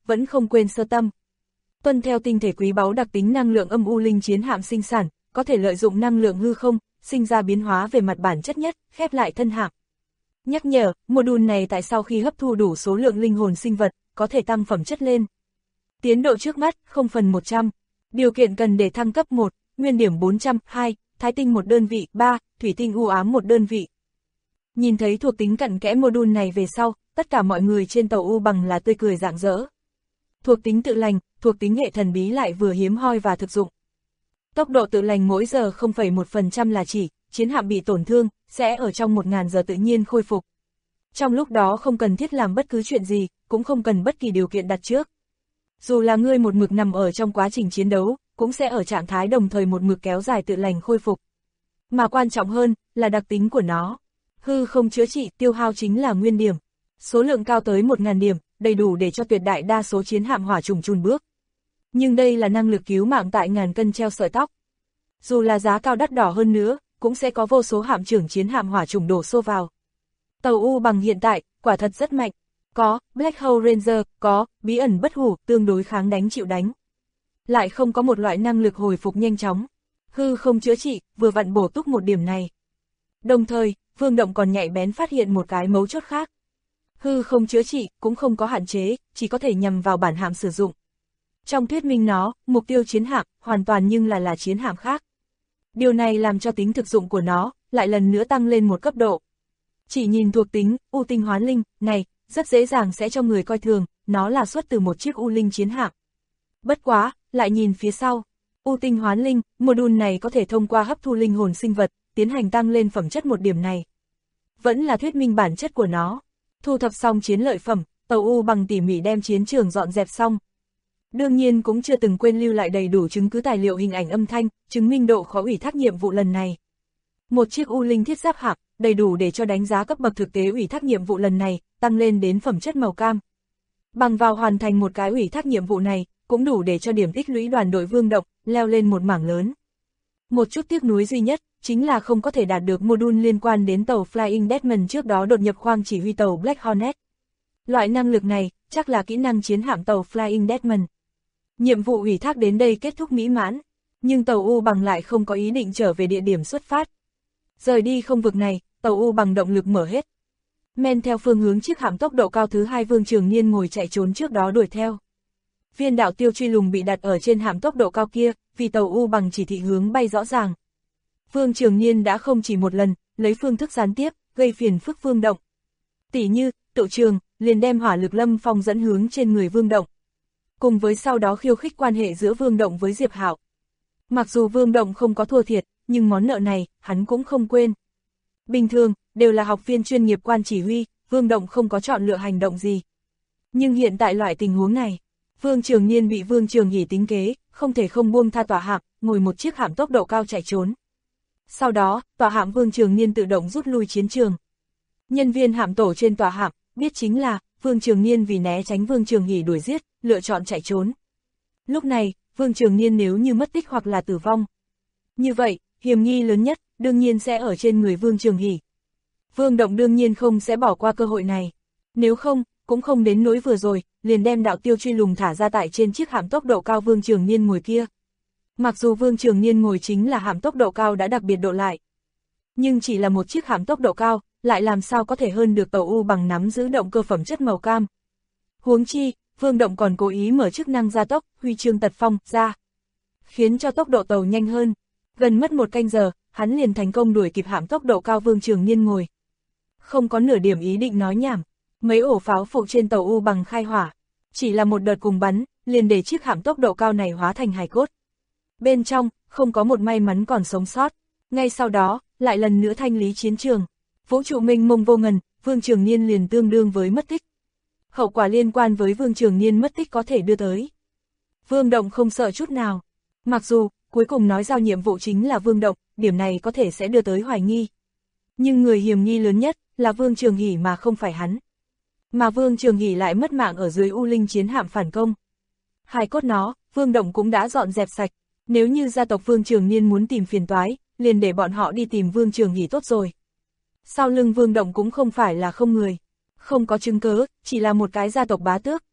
vẫn không quên sơ tâm. Tuân theo tinh thể quý báu đặc tính năng lượng âm u linh chiến hạm sinh sản, có thể lợi dụng năng lượng hư không, sinh ra biến hóa về mặt bản chất nhất, khép lại thân hạm. Nhắc nhở, module này tại sau khi hấp thu đủ số lượng linh hồn sinh vật, có thể tăng phẩm chất lên. Tiến độ trước mắt, 0/100. Điều kiện cần để thăng cấp 1, nguyên điểm 400, 2, thái tinh 1 đơn vị, 3, thủy tinh u ám 1 đơn vị. Nhìn thấy thuộc tính cặn kẽ module này về sau, tất cả mọi người trên tàu U Bằng là tươi cười rạng rỡ. Thuộc tính tự lành, thuộc tính hệ thần bí lại vừa hiếm hoi và thực dụng. Tốc độ tự lành mỗi giờ 0,1% là chỉ, chiến hạm bị tổn thương, sẽ ở trong 1000 giờ tự nhiên khôi phục. Trong lúc đó không cần thiết làm bất cứ chuyện gì, cũng không cần bất kỳ điều kiện đặt trước. Dù là ngươi một mực nằm ở trong quá trình chiến đấu, cũng sẽ ở trạng thái đồng thời một mực kéo dài tự lành khôi phục. Mà quan trọng hơn, là đặc tính của nó. Hư không chữa trị tiêu hao chính là nguyên điểm. Số lượng cao tới 1000 điểm, đầy đủ để cho tuyệt đại đa số chiến hạm hỏa trùng chùn bước. Nhưng đây là năng lực cứu mạng tại ngàn cân treo sợi tóc. Dù là giá cao đắt đỏ hơn nữa, cũng sẽ có vô số hạm trưởng chiến hạm hỏa trùng đổ xô vào. Tàu U Bằng hiện tại, quả thật rất mạnh. Có, Black Hole Ranger, có, bí ẩn bất hủ, tương đối kháng đánh chịu đánh. Lại không có một loại năng lực hồi phục nhanh chóng. Hư không chữa trị, vừa vặn bổ túc một điểm này. Đồng thời, Vương Động còn nhạy bén phát hiện một cái mấu chốt khác. Hư không chữa trị, cũng không có hạn chế, chỉ có thể nhằm vào bản hạm sử dụng. Trong thuyết minh nó, mục tiêu chiến hạm, hoàn toàn nhưng là chiến hạm khác. Điều này làm cho tính thực dụng của nó, lại lần nữa tăng lên một cấp độ. Chỉ nhìn thuộc tính, U tinh hoán linh, này, rất dễ dàng sẽ cho người coi thường, nó là xuất từ một chiếc U linh chiến hạm. Bất quá, lại nhìn phía sau, U tinh hoán linh, module này có thể thông qua hấp thu linh hồn sinh vật, tiến hành tăng lên phẩm chất một điểm này. Vẫn là thuyết minh bản chất của nó. Thu thập xong chiến lợi phẩm, tàu U Bằng tỉ mỉ đem chiến trường dọn dẹp xong. Đương nhiên cũng chưa từng quên lưu lại đầy đủ chứng cứ tài liệu hình ảnh âm thanh, chứng minh độ khó ủy thác nhiệm vụ lần này. Một chiếc U linh thiết giáp hạm, đầy đủ để cho đánh giá cấp bậc thực tế ủy thác nhiệm vụ lần này, tăng lên đến phẩm chất màu cam. Bằng vào hoàn thành một cái ủy thác nhiệm vụ này, cũng đủ để cho điểm tích lũy đoàn đội Vương Động, leo lên một mảng lớn. Một chút tiếc nuối duy nhất, chính là không có thể đạt được module liên quan đến tàu Flying Dutchman trước đó đột nhập khoang chỉ huy tàu Black Hornet. Loại năng lực này, chắc là kỹ năng chiến hạm tàu Flying Dutchman. Nhiệm vụ ủy thác đến đây kết thúc mỹ mãn, nhưng tàu U Bằng lại không có ý định trở về địa điểm xuất phát. Rời đi không vực này, tàu U Bằng động lực mở hết. Men theo phương hướng chiếc hạm tốc độ cao thứ 2 Vương Trường Niên ngồi chạy trốn trước đó đuổi theo. Viên đạo tiêu truy lùng bị đặt ở trên hạm tốc độ cao kia, vì tàu U Bằng chỉ thị hướng bay rõ ràng. Vương Trường Niên đã không chỉ một lần, lấy phương thức gián tiếp, gây phiền phức Vương Động. Tỉ như, tự trường, liền đem hỏa lực lâm phong dẫn hướng trên người Vương Động. Cùng với sau đó khiêu khích quan hệ giữa Vương Động với Diệp Hạo. Mặc dù Vương Động không có thua thiệt, nhưng món nợ này, hắn cũng không quên. Bình thường, đều là học viên chuyên nghiệp quan chỉ huy, Vương Động không có chọn lựa hành động gì. Nhưng hiện tại loại tình huống này, Vương Trường Niên bị Vương Trường Hỷ tính kế, không thể không buông tha tòa hạm, ngồi một chiếc hạm tốc độ cao chạy trốn. Sau đó, tòa hạm Vương Trường Niên tự động rút lui chiến trường. Nhân viên hạm tổ trên tòa hạm, biết chính là, Vương Trường Niên vì né tránh Vương Trường Hỷ đuổi giết, lựa chọn chạy trốn. Lúc này, Vương Trường Niên nếu như mất tích hoặc là tử vong. Như vậy, hiểm nghi lớn nhất, đương nhiên sẽ ở trên người Vương Trường Hỷ. Vương Động đương nhiên không sẽ bỏ qua cơ hội này. Nếu không, cũng không đến nỗi vừa rồi, liền đem đạo tiêu truy lùng thả ra tại trên chiếc hạm tốc độ cao Vương Trường Niên ngồi kia. Mặc dù Vương Trường Niên ngồi chính là hạm tốc độ cao đã đặc biệt độ lại. Nhưng chỉ là một chiếc hạm tốc độ cao, lại làm sao có thể hơn được tàu U Bằng nắm giữ động cơ phẩm chất màu cam. Huống chi, Vương Động còn cố ý mở chức năng gia tốc, huy chương tật phong, ra. Khiến cho tốc độ tàu nhanh hơn. Gần mất 1 canh giờ, hắn liền thành công đuổi kịp hạm tốc độ cao Vương Trường Niên ngồi. Không có nửa điểm ý định nói nhảm, mấy ổ pháo phụ trên tàu U Bằng khai hỏa. Chỉ là một đợt cùng bắn, liền để chiếc hạm tốc độ cao này hóa thành hài cốt. Bên trong, không có một may mắn còn sống sót. Ngay sau đó, lại lần nữa thanh lý chiến trường. Vũ trụ mênh mông vô ngần, Vương Trường Niên liền tương đương với mất tích. Hậu quả liên quan với Vương Trường Niên mất tích có thể đưa tới. Vương Động không sợ chút nào. Mặc dù, cuối cùng nói giao nhiệm vụ chính là Vương Động, điểm này có thể sẽ đưa tới hoài nghi. Nhưng người hiểm nghi lớn nhất, là Vương Trường Hỷ mà không phải hắn. Mà Vương Trường Hỷ lại mất mạng ở dưới U linh chiến hạm phản công. Hài cốt nó, Vương Động cũng đã dọn dẹp sạch. Nếu như gia tộc Vương Trường Niên muốn tìm phiền toái, liền để bọn họ đi tìm Vương Trường Hỷ tốt rồi. Sau lưng Vương Động cũng không phải là không người. Không có chứng cớ, chỉ là một cái gia tộc bá tước,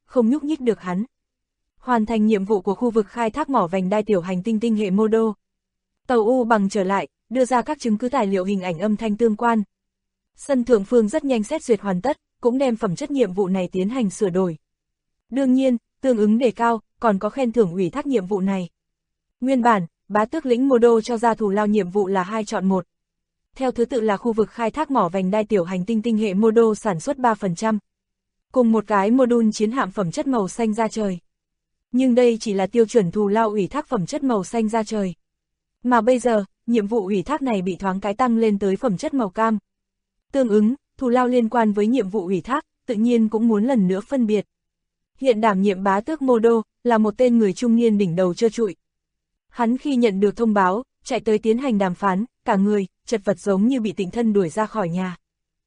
không nhúc nhích được hắn. Hoàn thành nhiệm vụ của khu vực khai thác mỏ vành đai tiểu hành tinh tinh hệ mô đô. Tàu U bằng trở lại, đưa ra các chứng cứ tài liệu hình ảnh âm thanh tương quan. Sân thượng phương rất nhanh xét duyệt hoàn tất, cũng đem phẩm chất nhiệm vụ này tiến hành sửa đổi. Đương nhiên, tương ứng đề cao, còn có khen thưởng ủy thác nhiệm vụ này. Nguyên bản, bá tước lĩnh mô đô cho ra thù lao nhiệm vụ là 2 chọn 1. Theo thứ tự là khu vực khai thác mỏ vành đai tiểu hành tinh tinh hệ mô đô sản xuất 3%. Cùng một cái module chiến hạm phẩm chất màu xanh da trời. Nhưng đây chỉ là tiêu chuẩn thù lao ủy thác phẩm chất màu xanh da trời. Mà bây giờ, nhiệm vụ ủy thác này bị thoáng cái tăng lên tới phẩm chất màu cam. Tương ứng, thù lao liên quan với nhiệm vụ ủy thác, tự nhiên cũng muốn lần nữa phân biệt. Hiện đảm nhiệm bá tước mô đô, là một tên người trung niên đỉnh đầu trơ trụi. Hắn khi nhận được thông báo, chạy tới tiến hành đàm phán, cả người, chật vật giống như bị tịnh thân đuổi ra khỏi nhà.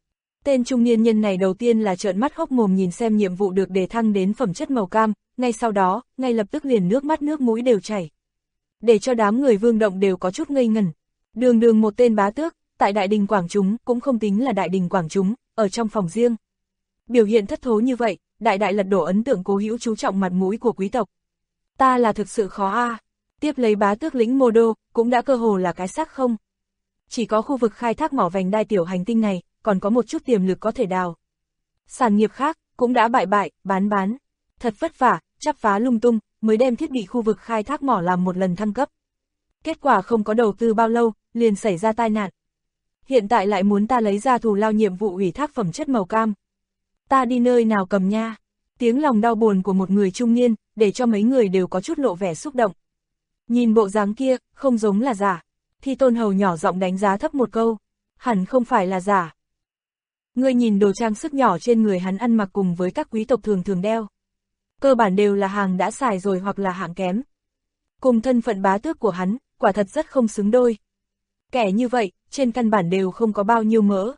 Tên trung niên nhân này đầu tiên là trợn mắt hốc mồm nhìn xem nhiệm vụ được đề thăng đến phẩm chất màu cam, ngay sau đó, ngay lập tức liền nước mắt nước mũi đều chảy. Để cho đám người Vương Động đều có chút ngây ngẩn. Đường một tên bá tước, tại Đại Đình Quảng Chúng cũng không tính là Đại Đình Quảng Chúng, ở trong phòng riêng. Biểu hiện thất thố như vậy, đại lật đổ ấn tượng Cố Hữu chú trọng mặt mũi của quý tộc. Ta là thực sự khó a. Tiếp lấy bá tước lĩnh mô đô, cũng đã cơ hồ là cái xác không. Chỉ có khu vực khai thác mỏ vành đai tiểu hành tinh này, còn có một chút tiềm lực có thể đào. Sản nghiệp khác, cũng đã bại, bán. Thật vất vả, chắp phá lung tung, mới đem thiết bị khu vực khai thác mỏ làm một lần thăng cấp. Kết quả không có đầu tư bao lâu, liền xảy ra tai nạn. Hiện tại lại muốn ta lấy ra thù lao nhiệm vụ ủy thác phẩm chất màu cam. Ta đi nơi nào cầm nha? Tiếng lòng đau buồn của một người trung niên, để cho mấy người đều có chút lộ vẻ xúc động. Nhìn bộ dáng kia, không giống là giả. Thi Tôn Hầu nhỏ giọng đánh giá thấp một câu. Hẳn không phải là giả. Ngươi nhìn đồ trang sức nhỏ trên người hắn ăn mặc cùng với các quý tộc thường đeo. Cơ bản đều là hàng đã xài rồi hoặc là hạng kém. Cùng thân phận bá tước của hắn, quả thật rất không xứng đôi. Kẻ như vậy, trên căn bản đều không có bao nhiêu mỡ.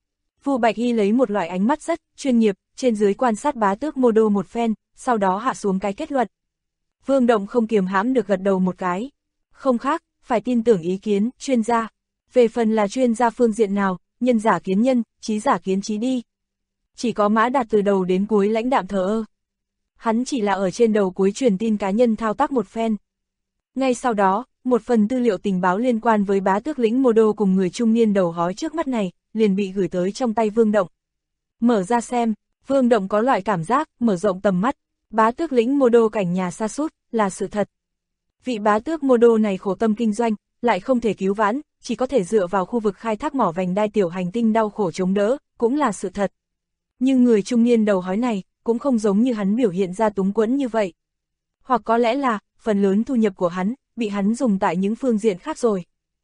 Vu Bạch Hy lấy một loại ánh mắt rất chuyên nghiệp, trên dưới quan sát bá tước mô đô một phen, sau đó hạ xuống cái kết luận. Vương Động không kiềm hãm được gật đầu một cái. Không khác, phải tin tưởng ý kiến, chuyên gia. Về phần là chuyên gia phương diện nào, nhân giả kiến nhân, trí giả kiến trí đi. Chỉ có Mã Đạt từ đầu đến cuối lãnh đạm thờ ơ. Hắn chỉ là ở trên đầu cuối truyền tin cá nhân thao tác một phen. Ngay sau đó, một phần tư liệu tình báo liên quan với bá tước lĩnh mô đô cùng người trung niên đầu hói trước mắt này, liền bị gửi tới trong tay Vương Động. Mở ra xem, Vương Động có loại cảm giác, mở rộng tầm mắt, bá tước lĩnh mô đô cảnh nhà sa sút là sự thật. Vị bá tước mô đô này khổ tâm kinh doanh, lại không thể cứu vãn, chỉ có thể dựa vào khu vực khai thác mỏ vành đai tiểu hành tinh đau khổ chống đỡ, cũng là sự thật. Nhưng người trung niên đầu hói này, cũng không giống như hắn biểu hiện ra túng quẫn như vậy. Hoặc có lẽ là, phần lớn thu nhập của hắn, bị hắn dùng tại những phương diện khác rồi.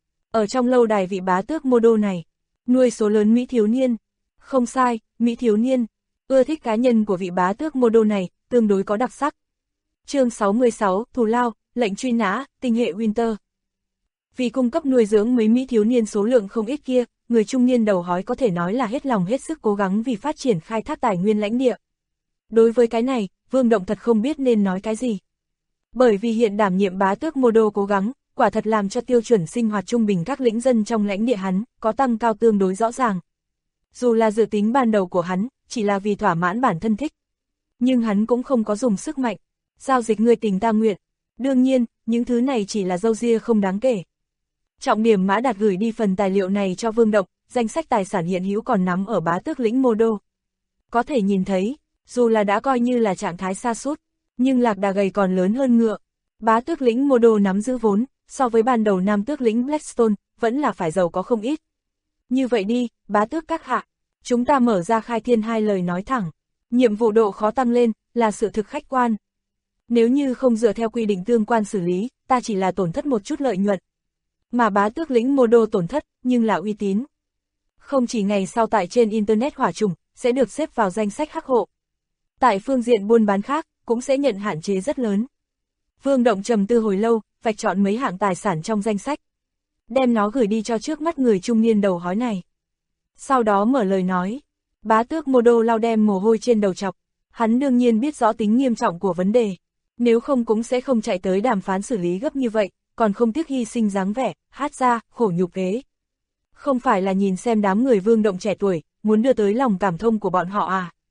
Ở trong lâu đài vị bá tước mô đô này, nuôi số lớn Mỹ thiếu niên. Không sai, Mỹ thiếu niên. Ưa thích cá nhân của vị bá tước mô đô này, tương đối có đặc sắc. Chương 66, Thù lao, lệnh truy nã, tinh hệ Winter. Vì cung cấp nuôi dưỡng mấy Mỹ thiếu niên số lượng không ít kia, người trung niên đầu hói có thể nói là hết lòng hết sức cố gắng vì phát triển khai thác tài nguyên lãnh địa. Đối với cái này, Vương Động thật không biết nên nói cái gì. Bởi vì hiện đảm nhiệm bá tước mô đô cố gắng, quả thật làm cho tiêu chuẩn sinh hoạt trung bình các lĩnh dân trong lãnh địa hắn, có tăng cao tương đối rõ ràng. Dù là dự tính ban đầu của hắn, chỉ là vì thỏa mãn bản thân thích. Nhưng hắn cũng không có dùng sức mạnh, giao dịch người tình ta nguyện. Đương nhiên, những thứ này chỉ là râu ria không đáng kể. Trọng điểm Mã Đạt gửi đi phần tài liệu này cho Vương Động, danh sách tài sản hiện hữu còn nắm ở bá tước lĩnh mô đô. Có thể nhìn thấy, dù là đã coi như là trạng thái sa sút, nhưng lạc đà gầy còn lớn hơn ngựa. Bá tước lĩnh mô đô nắm giữ vốn, so với ban đầu nam tước lĩnh Blackstone, vẫn là phải giàu có không ít. Như vậy đi, bá tước các hạ, chúng ta mở ra khai thiên hai lời nói thẳng. Nhiệm vụ độ khó tăng lên, là sự thực khách quan. Nếu như không dựa theo quy định tương quan xử lý, ta chỉ là tổn thất một chút lợi nhuận. Mà bá tước lĩnh mô đô tổn thất, nhưng là uy tín. Không chỉ ngày sau tại trên Internet hỏa trùng, sẽ được xếp vào danh sách hắc hộ. Tại phương diện buôn bán khác, cũng sẽ nhận hạn chế rất lớn. Vương Động trầm tư hồi lâu, vạch chọn mấy hạng tài sản trong danh sách. Đem nó gửi đi cho trước mắt người trung niên đầu hói này. Sau đó mở lời nói. Bá tước mô đô lau đem mồ hôi trên đầu chọc. Hắn đương nhiên biết rõ tính nghiêm trọng của vấn đề. Nếu không cũng sẽ không chạy tới đàm phán xử lý gấp như vậy, còn không tiếc hy sinh dáng vẻ, hát ra, khổ nhục kế. Không phải là nhìn xem đám người Vương Động trẻ tuổi, muốn đưa tới lòng cảm thông của bọn họ à.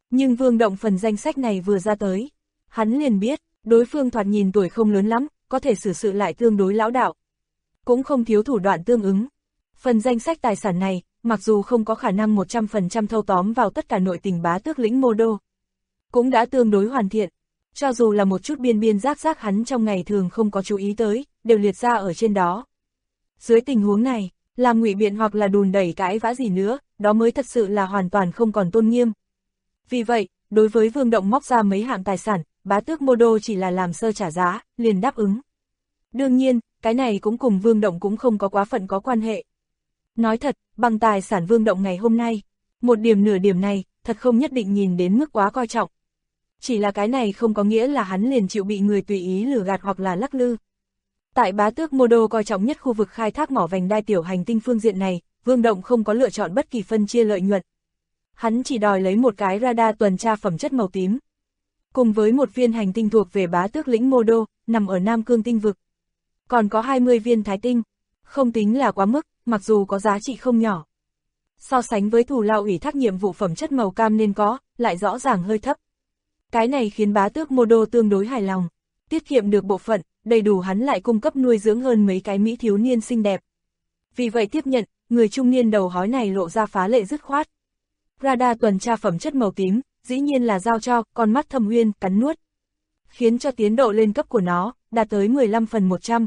Nhưng Vương Động phần danh sách này vừa ra tới, hắn liền biết, đối phương thoạt nhìn tuổi không lớn lắm, có thể xử sự lại tương đối lão đạo. Cũng không thiếu thủ đoạn tương ứng. Phần danh sách tài sản này, mặc dù không có khả năng 100% thâu tóm vào tất cả nội tình bá tước lĩnh Mô Đô, cũng đã tương đối hoàn thiện. Cho dù là một chút biên biên rác rác hắn trong ngày thường không có chú ý tới, đều liệt ra ở trên đó. Dưới tình huống này, làm ngụy biện hoặc là đùn đẩy cãi vã gì nữa, đó mới thật sự là hoàn toàn không còn tôn nghiêm. Vì vậy, đối với Vương Động móc ra mấy hạng tài sản, bá tước Mô Đô chỉ là làm sơ trả giá, liền đáp ứng. Đương nhiên, cái này cũng cùng Vương Động cũng không có quá phận có quan hệ. Nói thật, bằng tài sản Vương Động ngày hôm nay, một điểm nửa điểm này, thật không nhất định nhìn đến mức quá coi trọng. Chỉ là cái này không có nghĩa là hắn liền chịu bị người tùy ý lừa gạt hoặc là lắc lư. Tại bá tước Mô Đô coi trọng nhất khu vực khai thác mỏ vành đai tiểu hành tinh phương diện này, Vương Động không có lựa chọn bất kỳ phân chia lợi nhuận. Hắn chỉ đòi lấy một cái radar tuần tra phẩm chất màu tím, cùng với một viên hành tinh thuộc về bá tước lĩnh Mô Đô, nằm ở Nam Cương tinh vực. Còn có 20 viên thái tinh, không tính là quá mức, mặc dù có giá trị không nhỏ. So sánh với thù lao ủy thác nhiệm vụ phẩm chất màu cam nên có, lại rõ ràng hơi thấp. Cái này khiến bá tước Mô Đô tương đối hài lòng, tiết kiệm được bộ phận, đầy đủ hắn lại cung cấp nuôi dưỡng hơn mấy cái mỹ thiếu niên xinh đẹp. Vì vậy tiếp nhận, người trung niên đầu hói này lộ ra phá lệ dứt khoát. Radar tuần tra phẩm chất màu tím, dĩ nhiên là giao cho con mắt Thâm Uyên cắn nuốt, khiến cho tiến độ lên cấp của nó đạt tới 15/100.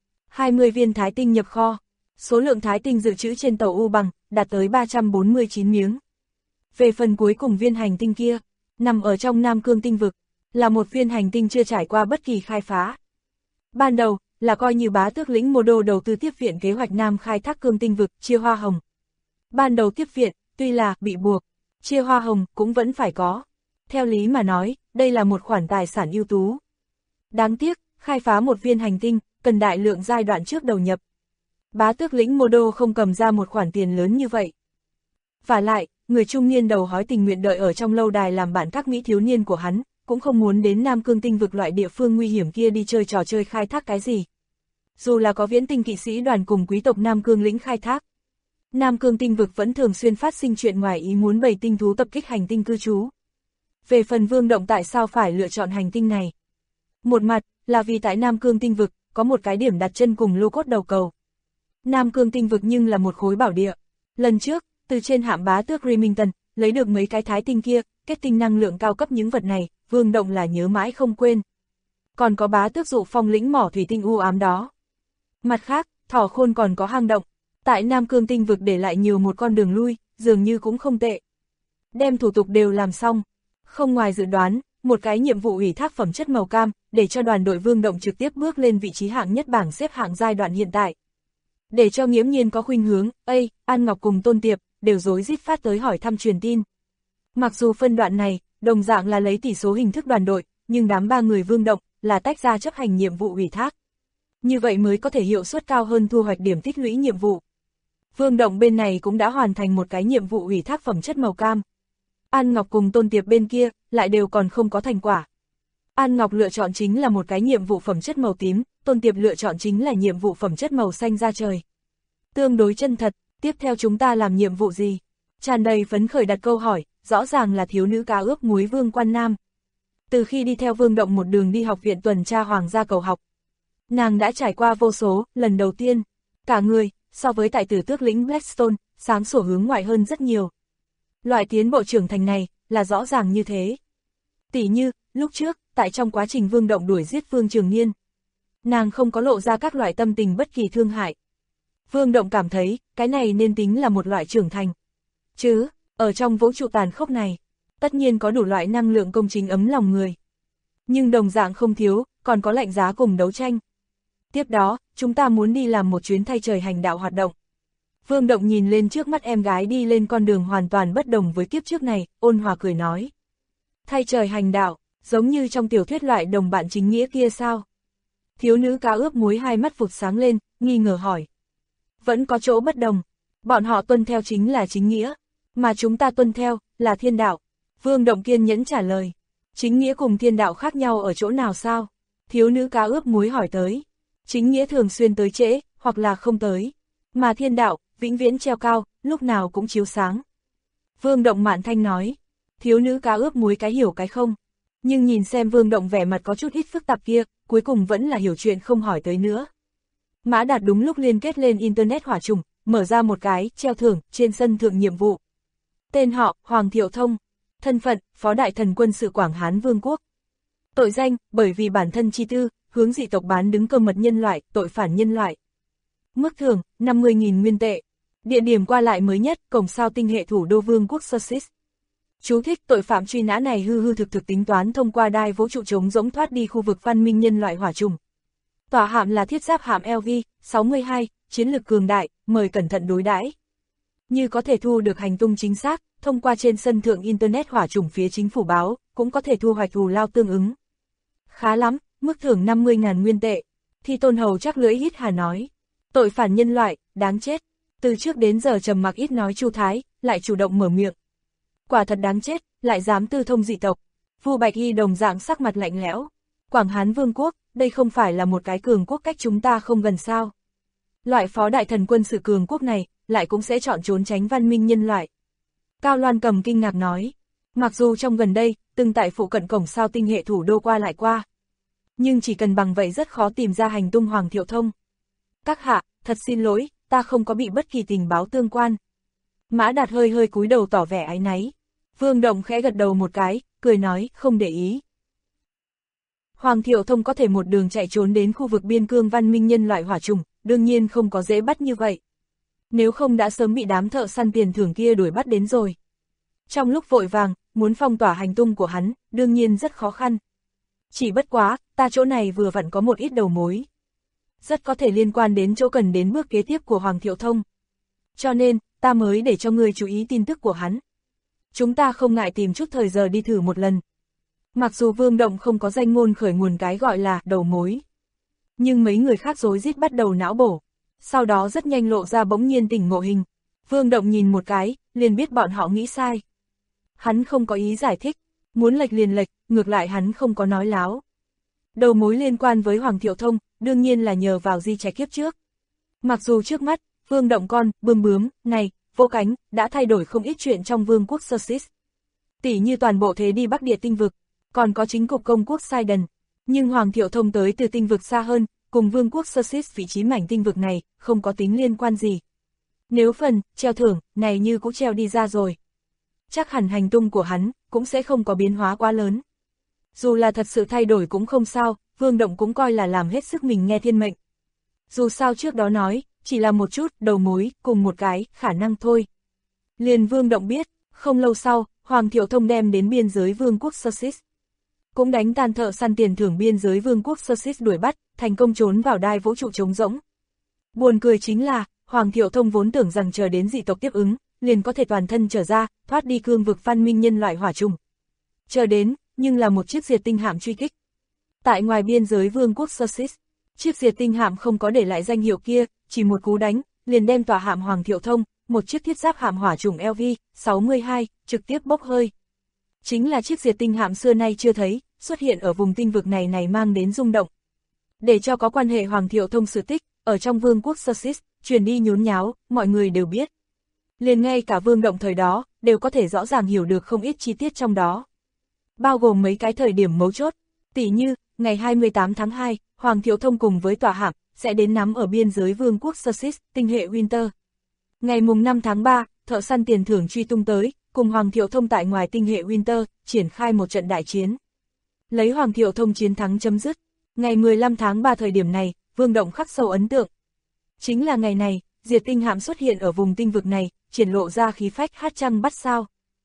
20 viên thái tinh nhập kho, số lượng thái tinh dự trữ trên tàu U Bằng đạt tới 349 miếng. Về phần cuối cùng viên hành tinh kia, nằm ở trong Nam Cương tinh vực, là một viên hành tinh chưa trải qua bất kỳ khai phá. Ban đầu, là coi như bá tước lĩnh Mô Đô đầu tư tiếp viện kế hoạch Nam khai thác cương tinh vực, chia hoa hồng. Ban đầu tiếp viện, tuy là bị buộc, chia hoa hồng cũng vẫn phải có. Theo lý mà nói, đây là một khoản tài sản ưu tú. Đáng tiếc, khai phá một viên hành tinh, cần đại lượng giai đoạn trước đầu nhập. Bá tước lĩnh Mô Đô không cầm ra một khoản tiền lớn như vậy. Vả lại, người trung niên đầu hói tình nguyện đợi ở trong lâu đài làm bạn các mỹ thiếu niên của hắn, cũng không muốn đến Nam Cương tinh vực loại địa phương nguy hiểm kia đi chơi trò chơi khai thác cái gì. Dù là có viễn tinh kỵ sĩ đoàn cùng quý tộc Nam Cương lĩnh khai thác, Nam Cương tinh vực vẫn thường xuyên phát sinh chuyện ngoài ý muốn bầy tinh thú tập kích hành tinh cư trú. Về phần Vương Động tại sao phải lựa chọn hành tinh này? Một mặt, là vì tại Nam Cương tinh vực, có một cái điểm đặt chân cùng lô cốt đầu cầu. Nam Cương tinh vực nhưng là một khối bảo địa. Lần trước, từ trên hạm bá tước Remington, lấy được mấy cái thái tinh kia, kết tinh năng lượng cao cấp những vật này, Vương Động là nhớ mãi không quên. Còn có bá tước Dụ Phong lĩnh mỏ thủy tinh u ám đó. Mặt khác, Thỏ Khôn còn có hang động. Tại Nam Cương tinh vực để lại nhiều một con đường lui, dường như cũng không tệ. Đem thủ tục đều làm xong. Không ngoài dự đoán, một cái nhiệm vụ ủy thác phẩm chất màu cam, để cho đoàn đội Vương Động trực tiếp bước lên vị trí hạng nhất bảng xếp hạng giai đoạn hiện tại. Để cho nghiễm nhiên có khuynh hướng, An Ngọc cùng Tôn Tiệp, đều rối rít phát tới hỏi thăm truyền tin. Mặc dù phân đoạn này, đồng dạng là lấy tỷ số hình thức đoàn đội, nhưng đám ba người Vương Động, là tách ra chấp hành nhiệm vụ ủy thác. Như vậy mới có thể hiệu suất cao hơn thu hoạch điểm tích lũy nhiệm vụ. Vương Động bên này cũng đã hoàn thành một cái nhiệm vụ ủy thác phẩm chất màu cam. An Ngọc cùng Tôn Tiệp bên kia, lại đều còn không có thành quả. An Ngọc lựa chọn chính là một cái nhiệm vụ phẩm chất màu tím, Tôn Tiệp lựa chọn chính là nhiệm vụ phẩm chất màu xanh da trời. Tương đối chân thật, tiếp theo chúng ta làm nhiệm vụ gì? Tràn đầy phấn khởi đặt câu hỏi, rõ ràng là thiếu nữ cá ướp muối Vương Quan Nam. Từ khi đi theo Vương Động một đường đi học viện tuần tra Hoàng gia cầu học, nàng đã trải qua vô số, lần đầu tiên, cả người, so với tại Tử Tước lĩnh Blackstone, sáng sủa hướng ngoại hơn rất nhiều. Loại tiến bộ trưởng thành này, là rõ ràng như thế. Tỉ như, lúc trước, tại trong quá trình Vương Động đuổi giết Vương Trường Niên, nàng không có lộ ra các loại tâm tình bất kỳ thương hại. Vương Động cảm thấy, cái này nên tính là một loại trưởng thành. Chứ, ở trong vũ trụ tàn khốc này, tất nhiên có đủ loại năng lượng công chính ấm lòng người. Nhưng đồng dạng không thiếu, còn có lạnh giá cùng đấu tranh. Tiếp đó, chúng ta muốn đi làm một chuyến thay trời hành đạo hoạt động. Vương Động nhìn lên trước mắt em gái đi lên con đường hoàn toàn bất đồng với kiếp trước này, ôn hòa cười nói. Thay trời hành đạo, giống như trong tiểu thuyết loại đồng bạn chính nghĩa kia sao? Thiếu nữ cá ướp muối hai mắt vụt sáng lên, nghi ngờ hỏi. Vẫn có chỗ bất đồng, bọn họ tuân theo chính là chính nghĩa, mà chúng ta tuân theo, là thiên đạo. Vương Động kiên nhẫn trả lời. Chính nghĩa cùng thiên đạo khác nhau ở chỗ nào sao? Thiếu nữ cá ướp muối hỏi tới. Chính nghĩa thường xuyên tới trễ, hoặc là không tới. Mà thiên đạo, vĩnh viễn treo cao, lúc nào cũng chiếu sáng. Vương Động mạn thanh nói. Thiếu nữ cá ướp muối cái hiểu cái không. Nhưng nhìn xem Vương Động vẻ mặt có chút ít phức tạp kia, cuối cùng vẫn là hiểu chuyện không hỏi tới nữa. Mã Đạt đúng lúc liên kết lên Internet hỏa trùng, mở ra một cái treo thưởng trên sân thượng nhiệm vụ. Tên họ, Hoàng Thiệu Thông. Thân phận, Phó Đại Thần Quân sự Quảng Hán Vương quốc. Tội danh, bởi vì bản thân chi tư, hướng dị tộc bán đứng cơ mật nhân loại, tội phản nhân loại. Mức thưởng, 50.000 nguyên tệ. Địa điểm qua lại mới nhất, cổng sao tinh hệ thủ đô Vương quốc Sussex. Chú thích, tội phạm truy nã này hư thực tính toán thông qua đai vũ trụ trống rỗng thoát đi khu vực văn minh nhân loại hỏa trùng. Tòa hạm là thiết giáp hạm LV-62, chiến lực cường đại, mời cẩn thận đối đãi. Như có thể thu được hành tung chính xác, thông qua trên sân thượng Internet hỏa trùng phía chính phủ báo, cũng có thể thu hoạch thù lao tương ứng. Khá lắm, mức thưởng 50.000 nguyên tệ. Thi Tôn Hầu chắc lưỡi hít hà nói. Tội phản nhân loại, đáng chết. Từ trước đến giờ trầm mặc ít nói Chu Thái, lại chủ động mở miệng. Quả thật đáng chết, lại dám tư thông dị tộc. Vu Bạch Y đồng dạng sắc mặt lạnh lẽo. Quảng Hán Vương quốc, đây không phải là một cái cường quốc cách chúng ta không gần sao. Loại Phó Đại Thần Quân sự cường quốc này, lại cũng sẽ chọn trốn tránh văn minh nhân loại. Cao Loan Cầm kinh ngạc nói. Mặc dù trong gần đây, từng tại phụ cận cổng sao tinh hệ thủ đô qua lại qua. Nhưng chỉ cần bằng vậy rất khó tìm ra hành tung Hoàng Thiệu Thông. Các hạ, thật xin lỗi, ta không có bị bất kỳ tình báo tương quan. Mã Đạt hơi cúi đầu tỏ vẻ áy náy. Vương Động khẽ gật đầu một cái, cười nói, không để ý. Hoàng Thiệu Thông có thể một đường chạy trốn đến khu vực biên cương văn minh nhân loại hỏa trùng, đương nhiên không có dễ bắt như vậy. Nếu không đã sớm bị đám thợ săn tiền thưởng kia đuổi bắt đến rồi. Trong lúc vội vàng, muốn phong tỏa hành tung của hắn, đương nhiên rất khó khăn. Chỉ bất quá, ta chỗ này vừa vặn có một ít đầu mối. Rất có thể liên quan đến chỗ cần đến bước kế tiếp của Hoàng Thiệu Thông. Cho nên, ta mới để cho ngươi chú ý tin tức của hắn. Chúng ta không ngại tìm chút thời giờ đi thử một lần. Mặc dù Vương Động không có danh ngôn khởi nguồn cái gọi là đầu mối. Nhưng mấy người khác rối rít bắt đầu não bổ. Sau đó rất nhanh lộ ra bỗng nhiên tỉnh ngộ hình. Vương Động nhìn một cái, liền biết bọn họ nghĩ sai. Hắn không có ý giải thích, muốn lệch liền lệch, ngược lại hắn không có nói láo. Đầu mối liên quan với Hoàng Thiệu Thông, đương nhiên là nhờ vào di trạch kiếp trước. Mặc dù trước mắt, Vương Động con, bươm bướm, này, vô cánh, đã thay đổi không ít chuyện trong Vương quốc Sussex. Tỉ như toàn bộ thế đi Bắc Địa tinh vực, còn có chính cục công quốc Sidon. Nhưng Hoàng Thiệu Thông tới từ tinh vực xa hơn, cùng Vương quốc Sussex vị trí mảnh tinh vực này, không có tính liên quan gì. Nếu phần, treo thưởng, này như cũng treo đi ra rồi. Chắc hẳn hành tung của hắn, cũng sẽ không có biến hóa quá lớn. Dù là thật sự thay đổi cũng không sao, Vương Động cũng coi là làm hết sức mình nghe thiên mệnh. Dù sao trước đó nói, chỉ là một chút, đầu mối, cùng một cái, khả năng thôi. Liền Vương Động biết, không lâu sau, Hoàng Thiệu Thông đem đến biên giới Vương quốc Sussex. Cũng đánh tan thợ săn tiền thưởng biên giới Vương quốc Sussex đuổi bắt, thành công trốn vào đai vũ trụ trống rỗng. Buồn cười chính là, Hoàng Thiệu Thông vốn tưởng rằng chờ đến dị tộc tiếp ứng, liền có thể toàn thân trở ra, thoát đi cương vực văn minh nhân loại hỏa trùng. Chờ đến, nhưng là một chiếc diệt tinh hạm truy kích. Tại ngoài biên giới Vương quốc Sussex, chiếc diệt tinh hạm không có để lại danh hiệu kia, chỉ một cú đánh, liền đem tòa hạm Hoàng Thiệu Thông, một chiếc thiết giáp hạm hỏa trùng LV-62, trực tiếp bốc hơi. Chính là chiếc diệt tinh hạm xưa nay chưa thấy, xuất hiện ở vùng tinh vực này mang đến rung động. Để cho có quan hệ Hoàng Thiệu Thông sự tích, ở trong Vương quốc Sussex, truyền đi nhốn nháo, mọi người đều biết. Liền ngay cả Vương Động thời đó, đều có thể rõ ràng hiểu được không ít chi tiết trong đó. Bao gồm mấy cái thời điểm mấu chốt, tỉ như, ngày 28 tháng 2, Hoàng Thiệu Thông cùng với tòa hạm, sẽ đến nắm ở biên giới Vương quốc Sussex, tinh hệ Winter. Ngày mùng 5 tháng 3, thợ săn tiền thưởng truy tung tới, cùng Hoàng Thiệu Thông tại ngoài tinh hệ Winter, triển khai một trận đại chiến. Lấy Hoàng Thiệu Thông chiến thắng chấm dứt. Ngày 15 tháng 3 thời điểm này, Vương Động khắc sâu ấn tượng. Chính là ngày này, diệt tinh hạm xuất hiện ở vùng tinh vực này, triển lộ ra khí phách hát trăng bắt sao.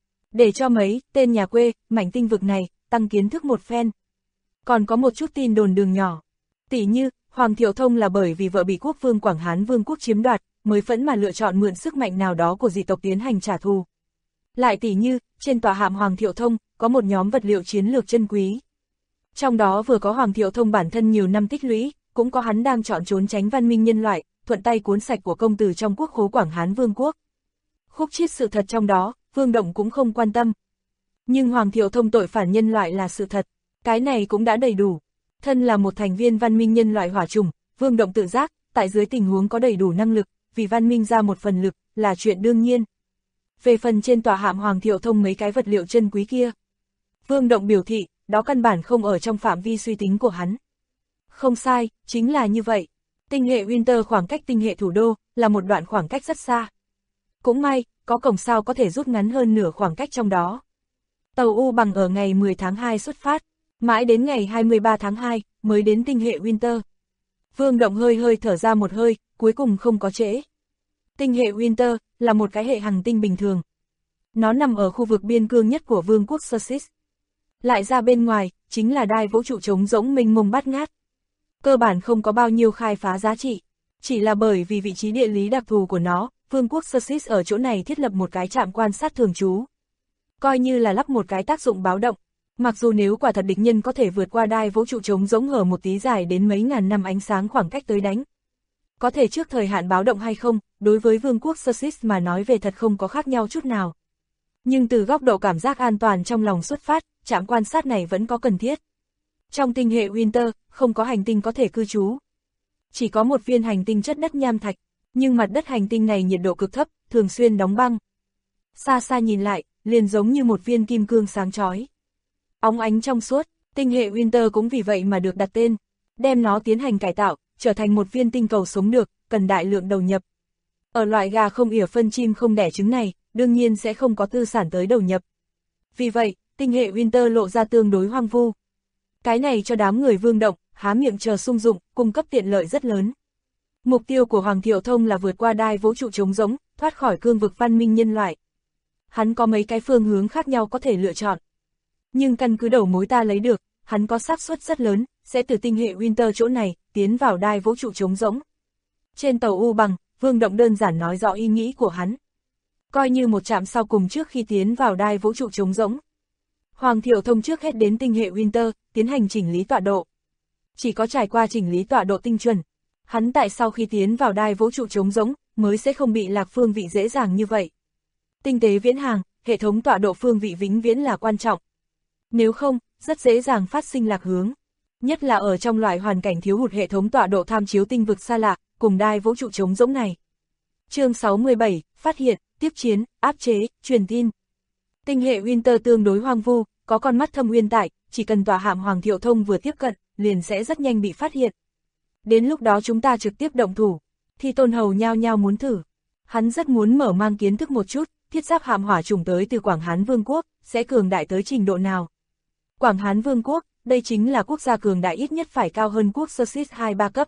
Để cho mấy tên nhà quê, mảnh tinh vực này, tăng kiến thức một phen. Còn có một chút tin đồn đường nhỏ. Tỉ như, Hoàng Thiệu Thông là bởi vì vợ bị quốc vương Quảng Hán Vương quốc chiếm đoạt, mới phẫn mà lựa chọn mượn sức mạnh nào đó của dị tộc tiến hành trả thù. Lại tỉ như, trên tòa hạm Hoàng Thiệu Thông, có một nhóm vật liệu chiến lược chân quý. Trong đó vừa có Hoàng Thiệu Thông bản thân nhiều năm tích lũy, cũng có hắn đang chọn trốn tránh văn minh nhân loại, thuận tay cuốn sạch của công tử trong quốc khố Quảng Hán Vương quốc. Khúc chiết sự thật trong đó, Vương Động cũng không quan tâm. Nhưng Hoàng Thiệu Thông tội phản nhân loại là sự thật, cái này cũng đã đầy đủ. Thân là một thành viên văn minh nhân loại hỏa trùng, Vương Động tự giác, tại dưới tình huống có đầy đủ năng lực, vì văn minh ra một phần lực, là chuyện đương nhiên. Về phần trên tòa hạm Hoàng Thiệu Thông mấy cái vật liệu chân quý kia, Vương Động biểu thị, đó căn bản không ở trong phạm vi suy tính của hắn. Không sai, chính là như vậy. Tinh hệ Winter khoảng cách tinh hệ thủ đô, là một đoạn khoảng cách rất xa. Cũng may, có cổng sao có thể rút ngắn hơn nửa khoảng cách trong đó. Tàu U Bằng ở ngày 10 tháng 2 xuất phát, mãi đến ngày 23 tháng 2, mới đến tinh hệ Winter. Vương Động hơi thở ra một hơi, cuối cùng không có trễ. Tinh hệ Winter, là một cái hệ hành tinh bình thường. Nó nằm ở khu vực biên cương nhất của Vương quốc Sussex. Lại ra bên ngoài, chính là đai vũ trụ trống rỗng mênh mông bát ngát. Cơ bản không có bao nhiêu khai phá giá trị. Chỉ là bởi vì vị trí địa lý đặc thù của nó, Vương quốc Sussex ở chỗ này thiết lập một cái trạm quan sát thường trú. Coi như là lắp một cái tác dụng báo động. Mặc dù nếu quả thật địch nhân có thể vượt qua đai vũ trụ trống rỗng hở một tí dài đến mấy ngàn năm ánh sáng khoảng cách tới đánh. Có thể trước thời hạn báo động hay không, đối với Vương quốc Sussex mà nói về thật không có khác nhau chút nào. Nhưng từ góc độ cảm giác an toàn trong lòng xuất phát, trạm quan sát này vẫn có cần thiết. Trong tinh hệ Winter, không có hành tinh có thể cư trú. Chỉ có một viên hành tinh chất đất nham thạch, nhưng mặt đất hành tinh này nhiệt độ cực thấp, thường xuyên đóng băng. Xa xa nhìn lại, liền giống như một viên kim cương sáng chói. Óng ánh trong suốt, tinh hệ Winter cũng vì vậy mà được đặt tên, đem nó tiến hành cải tạo, trở thành một viên tinh cầu sống được, cần đại lượng đầu nhập. Ở loại gà không ỉa phân chim không đẻ trứng này, đương nhiên sẽ không có tư sản tới đầu nhập. Vì vậy, tinh hệ Winter lộ ra tương đối hoang vu. Cái này cho đám người Vương Động, há miệng chờ sung dụng, cung cấp tiện lợi rất lớn. Mục tiêu của Hoàng Thiệu Thông là vượt qua đai vũ trụ trống rỗng, thoát khỏi cương vực văn minh nhân loại. Hắn có mấy cái phương hướng khác nhau có thể lựa chọn. Nhưng căn cứ đầu mối ta lấy được, hắn có xác suất rất lớn, sẽ từ tinh hệ Winter chỗ này, tiến vào đai vũ trụ trống rỗng. Trên tàu U Bằng, Vương Động đơn giản nói rõ ý nghĩ của hắn. Coi như một trạm sau cùng trước khi tiến vào đai vũ trụ trống rỗng. Hoàng Thiệu Thông trước hết đến tinh hệ Winter, tiến hành chỉnh lý tọa độ. Chỉ có trải qua chỉnh lý tọa độ tinh chuẩn, hắn tại sau khi tiến vào đai vũ trụ trống rỗng, mới sẽ không bị lạc phương vị dễ dàng như vậy. Tinh tế viễn hàng, hệ thống tọa độ phương vị vĩnh viễn là quan trọng. Nếu không, rất dễ dàng phát sinh lạc hướng. Nhất là ở trong loại hoàn cảnh thiếu hụt hệ thống tọa độ tham chiếu tinh vực xa lạ, cùng đai vũ trụ trống rỗng này. Chương 67, phát hiện, tiếp chiến, áp chế, truyền tin. Tinh hệ Winter tương đối hoang vu, có con mắt thâm uyên tại, chỉ cần tòa hạm Hoàng Thiệu Thông vừa tiếp cận, liền sẽ rất nhanh bị phát hiện. Đến lúc đó chúng ta trực tiếp động thủ. Thi Tôn Hầu nhao nhao muốn thử. Hắn rất muốn mở mang kiến thức một chút, thiết giáp hạm hỏa trùng tới từ Quảng Hán Vương quốc, sẽ cường đại tới trình độ nào. Quảng Hán Vương quốc, đây chính là quốc gia cường đại ít nhất phải cao hơn quốc Sussex 2-3 cấp.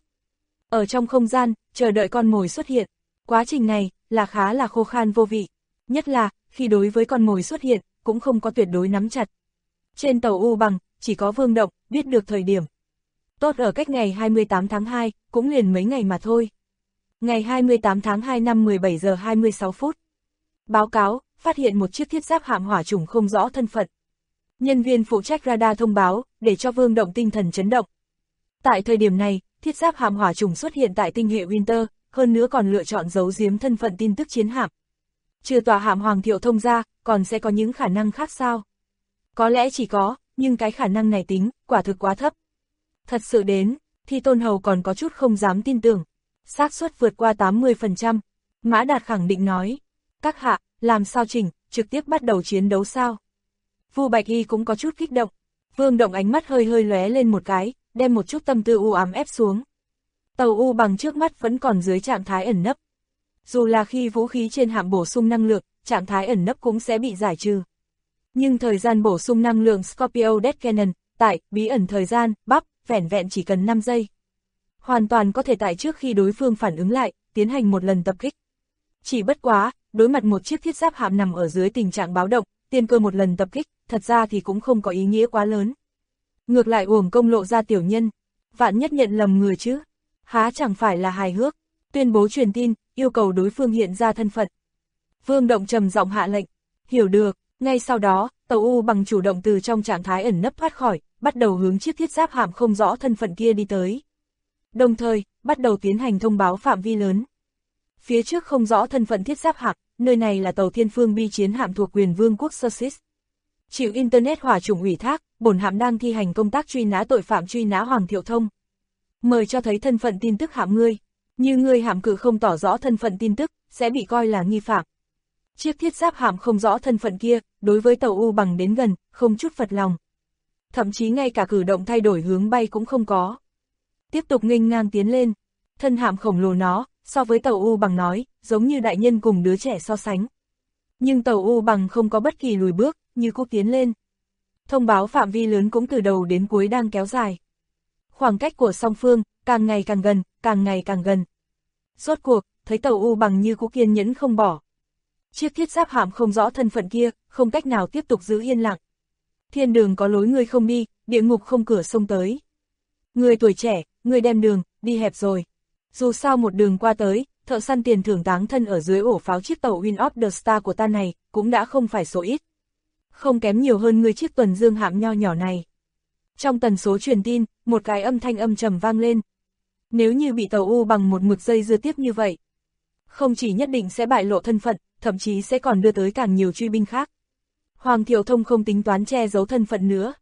Ở trong không gian, chờ đợi con mồi xuất hiện. Quá trình này, là khá là khô khan vô vị. Nhất là, khi đối với con mồi xuất hiện, cũng không có tuyệt đối nắm chặt. Trên tàu U Bằng, chỉ có Vương Động, biết được thời điểm. Tốt ở cách ngày 28 tháng 2, cũng liền mấy ngày mà thôi. Ngày 28 tháng 2 năm 17 giờ 26 phút. Báo cáo, phát hiện một chiếc thiết giáp hạm hỏa trùng không rõ thân phận. Nhân viên phụ trách radar thông báo, để cho Vương Động tinh thần chấn động. Tại thời điểm này, thiết giáp hạm hỏa trùng xuất hiện tại tinh hệ Winter, hơn nữa còn lựa chọn giấu giếm thân phận tin tức chiến hạm. Trừ tòa hạm Hoàng Thiệu Thông ra, còn sẽ có những khả năng khác sao? Có lẽ chỉ có, nhưng cái khả năng này tính, quả thực quá thấp. Thật sự đến, Thi Tôn Hầu còn có chút không dám tin tưởng. Xác suất vượt qua 80%. Mã Đạt khẳng định nói. Các hạ, làm sao chỉnh, trực tiếp bắt đầu chiến đấu sao? Vu Bạch Y cũng có chút kích động. Vương Động ánh mắt hơi lóe lên một cái, đem một chút tâm tư u ám ép xuống. Tàu U Bằng trước mắt vẫn còn dưới trạng thái ẩn nấp. Dù là khi vũ khí trên hạm bổ sung năng lượng, trạng thái ẩn nấp cũng sẽ bị giải trừ. Nhưng thời gian bổ sung năng lượng Scorpio Death Cannon, tại, bí ẩn thời gian, bắp, vẻn vẹn chỉ cần 5 giây. Hoàn toàn có thể tại trước khi đối phương phản ứng lại, tiến hành một lần tập kích. Chỉ bất quá, đối mặt một chiếc thiết giáp hạm nằm ở dưới tình trạng báo động, tiên cơ một lần tập kích, thật ra thì cũng không có ý nghĩa quá lớn. Ngược lại uổng công lộ ra tiểu nhân, vạn nhất nhận lầm người chứ, há chẳng phải là hài hước. Tuyên bố truyền tin, yêu cầu đối phương hiện ra thân phận. Vương Động trầm giọng hạ lệnh, hiểu được. Ngay sau đó, tàu U Bằng chủ động từ trong trạng thái ẩn nấp thoát khỏi, bắt đầu hướng chiếc thiết giáp hạm không rõ thân phận kia đi tới. Đồng thời, bắt đầu tiến hành thông báo phạm vi lớn. Phía trước không rõ thân phận thiết giáp hạm, nơi này là tàu Thiên Phương bi chiến hạm thuộc quyền Vương quốc Sussex. Chịu Internet hỏa chủng ủy thác, bổn hạm đang thi hành công tác truy nã tội phạm truy nã Hoàng Thiệu Thông. Mời cho thấy thân phận tin tức hạm ngươi. Như ngươi hạm cự không tỏ rõ thân phận tin tức, sẽ bị coi là nghi phạm. Chiếc thiết giáp hạm không rõ thân phận kia, đối với tàu U Bằng đến gần, không chút phật lòng. Thậm chí ngay cả cử động thay đổi hướng bay cũng không có. Tiếp tục nghênh ngang tiến lên, thân hạm khổng lồ nó, so với tàu U Bằng nói, giống như đại nhân cùng đứa trẻ so sánh. Nhưng tàu U Bằng không có bất kỳ lùi bước, như cũ tiến lên. Thông báo phạm vi lớn cũng từ đầu đến cuối đang kéo dài. Khoảng cách của song phương, càng ngày càng gần, càng ngày càng gần. Rốt cuộc, thấy tàu U Bằng như cũ kiên nhẫn không bỏ. Chiếc thiết giáp hạm không rõ thân phận kia, không cách nào tiếp tục giữ yên lặng. Thiên đường có lối ngươi không đi, địa ngục không cửa sông tới. Người tuổi trẻ, người đem đường, đi hẹp rồi. Dù sao một đường qua tới, thợ săn tiền thưởng táng thân ở dưới ổ pháo chiếc tàu Wind of the Star của ta này, cũng đã không phải số ít. Không kém nhiều hơn ngươi chiếc tuần dương hạm nho nhỏ này. Trong tần số truyền tin, một cái âm thanh âm trầm vang lên. Nếu như bị tàu U Bằng một mực dây dưa tiếp như vậy, không chỉ nhất định sẽ bại lộ thân phận, thậm chí sẽ còn đưa tới càng nhiều truy binh khác. Hoàng Thiệu Thông không tính toán che giấu thân phận nữa.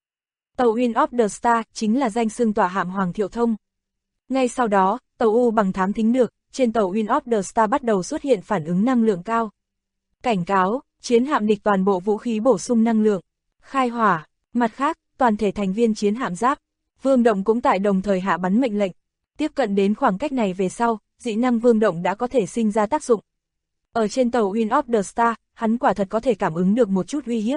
Tàu Wind of the Star chính là danh xưng tỏa hạm Hoàng Thiệu Thông. Ngay sau đó, tàu U Bằng thám thính được, trên tàu Wind of the Star bắt đầu xuất hiện phản ứng năng lượng cao. Cảnh cáo, chiến hạm địch toàn bộ vũ khí bổ sung năng lượng, khai hỏa. Mặt khác, toàn thể thành viên chiến hạm giáp, Vương Động cũng tại đồng thời hạ bắn mệnh lệnh. Tiếp cận đến khoảng cách này về sau, dị năng Vương Động đã có thể sinh ra tác dụng. Ở trên tàu Wind of the Star, hắn quả thật có thể cảm ứng được một chút uy hiếp.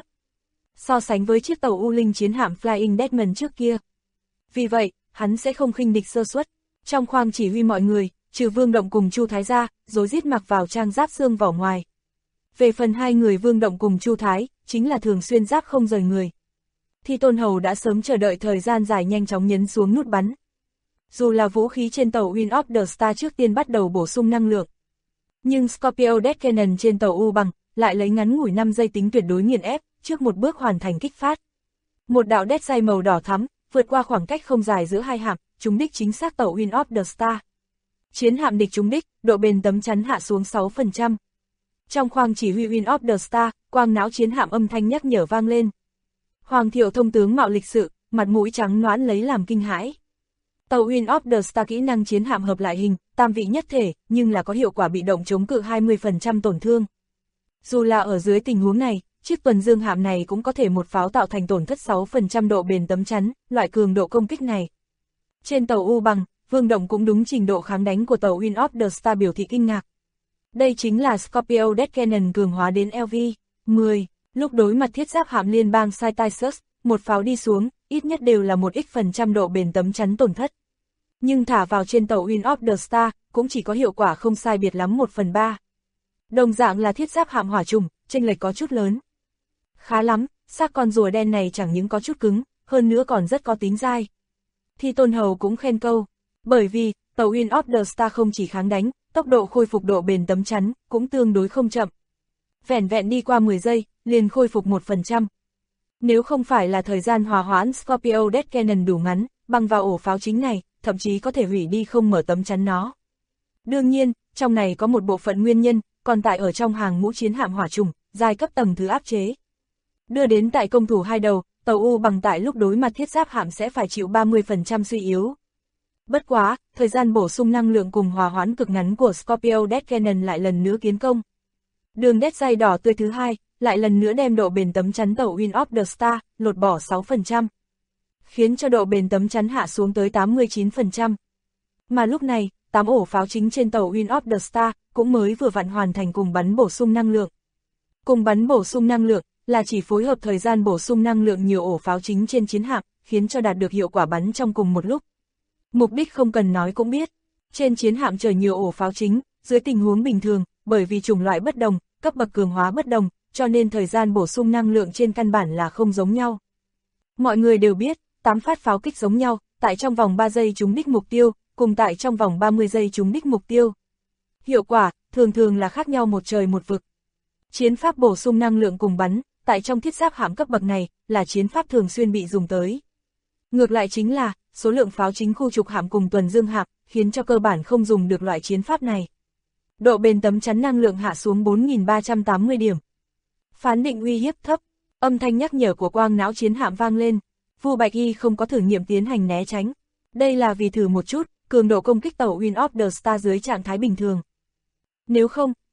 So sánh với chiếc tàu U Linh chiến hạm Flying Dutchman trước kia. Vì vậy, hắn sẽ không khinh địch sơ suất. Trong khoang chỉ huy mọi người, trừ Vương Động cùng Chu Thái ra, rối rít mặc vào trang giáp xương vỏ ngoài. Về phần hai người Vương Động cùng Chu Thái, chính là thường xuyên giáp không rời người. Thi Tôn Hầu đã sớm chờ đợi thời gian dài nhanh chóng nhấn xuống nút bắn. Dù là vũ khí trên tàu Wind of the Star trước tiên bắt đầu bổ sung năng lượng, nhưng Scorpio Death Cannon trên tàu U Bằng lại lấy ngắn ngủi 5 giây tính tuyệt đối nghiền ép, trước một bước hoàn thành kích phát. Một đạo đét ray màu đỏ thắm, vượt qua khoảng cách không dài giữa hai hạm, trúng đích chính xác tàu Wind of the Star. Chiến hạm địch trúng đích, độ bền tấm chắn hạ xuống 6%. Trong khoang chỉ huy Wind of the Star, quang não chiến hạm âm thanh nhắc nhở vang lên. Hoàng Thiệu Thông tướng mạo lịch sự, mặt mũi trắng nõn lấy làm kinh hãi. Tàu Wind of the Star kỹ năng chiến hạm hợp lại hình, tam vị nhất thể, nhưng là có hiệu quả bị động chống cự 20% tổn thương. Dù là ở dưới tình huống này, chiếc tuần dương hạm này cũng có thể một pháo tạo thành tổn thất 6% độ bền tấm chắn, loại cường độ công kích này. Trên tàu U Bằng, Vương Động cũng đúng trình độ kháng đánh của tàu Wind of the Star biểu thị kinh ngạc. Đây chính là Scorpio Death Cannon cường hóa đến LV-10, lúc đối mặt thiết giáp hạm liên bang Cytisus, một pháo đi xuống, ít nhất đều là 1x% độ bền tấm chắn tổn thất. Nhưng thả vào trên tàu Wind of the Star, cũng chỉ có hiệu quả không sai biệt lắm 1/3. Đồng dạng là thiết giáp hạm hỏa trùng, chênh lệch có chút lớn. Khá lắm, xác con rùa đen này chẳng những có chút cứng, hơn nữa còn rất có tính dai. Thi Tôn Hầu cũng khen câu, bởi vì, tàu Wind of the Star không chỉ kháng đánh, tốc độ khôi phục độ bền tấm chắn, cũng tương đối không chậm. Vẻn vẹn đi qua 10 giây, liền khôi phục 1%. Nếu không phải là thời gian hòa hoãn Scorpio Death Cannon đủ ngắn, băng vào ổ pháo chính này, thậm chí có thể hủy đi không mở tấm chắn nó. Đương nhiên, trong này có một bộ phận nguyên nhân, còn tại ở trong hàng ngũ chiến hạm hỏa trùng, giai cấp tầng thứ áp chế. Đưa đến tại công thủ hai đầu, tàu U Bằng tại lúc đối mặt thiết giáp hạm sẽ phải chịu 30% suy yếu. Bất quá, thời gian bổ sung năng lượng cùng hòa hoãn cực ngắn của Scorpio Death Cannon lại lần nữa kiến công. Đường đét dây đỏ tươi thứ hai, lại lần nữa đem độ bền tấm chắn tàu Wind of the Star, lột bỏ 6%. Khiến cho độ bền tấm chắn hạ xuống tới 89%. Mà lúc này, 8 ổ pháo chính trên tàu Wind of the Star, cũng mới vừa vặn hoàn thành cùng bắn bổ sung năng lượng. Cùng bắn bổ sung năng lượng, là chỉ phối hợp thời gian bổ sung năng lượng nhiều ổ pháo chính trên chiến hạm, khiến cho đạt được hiệu quả bắn trong cùng một lúc. Mục đích không cần nói cũng biết. Trên chiến hạm chở nhiều ổ pháo chính, dưới tình huống bình thường, bởi vì chủng loại bất đồng, cấp bậc cường hóa bất đồng, cho nên thời gian bổ sung năng lượng trên căn bản là không giống nhau. Mọi người đều biết, 8 phát pháo kích giống nhau, tại trong vòng 3 giây trúng đích mục tiêu, cùng tại trong vòng 30 giây trúng đích mục tiêu. Hiệu quả, thường là khác nhau một trời một vực. Chiến pháp bổ sung năng lượng cùng bắn, tại trong thiết giáp hạm cấp bậc này, là chiến pháp thường xuyên bị dùng tới. Ngược lại chính là, số lượng pháo chính khu trục hạm cùng tuần dương hạm, khiến cho cơ bản không dùng được loại chiến pháp này. Độ bền tấm chắn năng lượng hạ xuống 4.380 điểm. Phán định uy hiếp thấp, âm thanh nhắc nhở của quang não chiến hạm vang lên. Vu Bạch Y không có thử nghiệm tiến hành né tránh. Đây là vì thử một chút, cường độ công kích tàu Wind of the Star dưới trạng thái bình thường. Nếu không,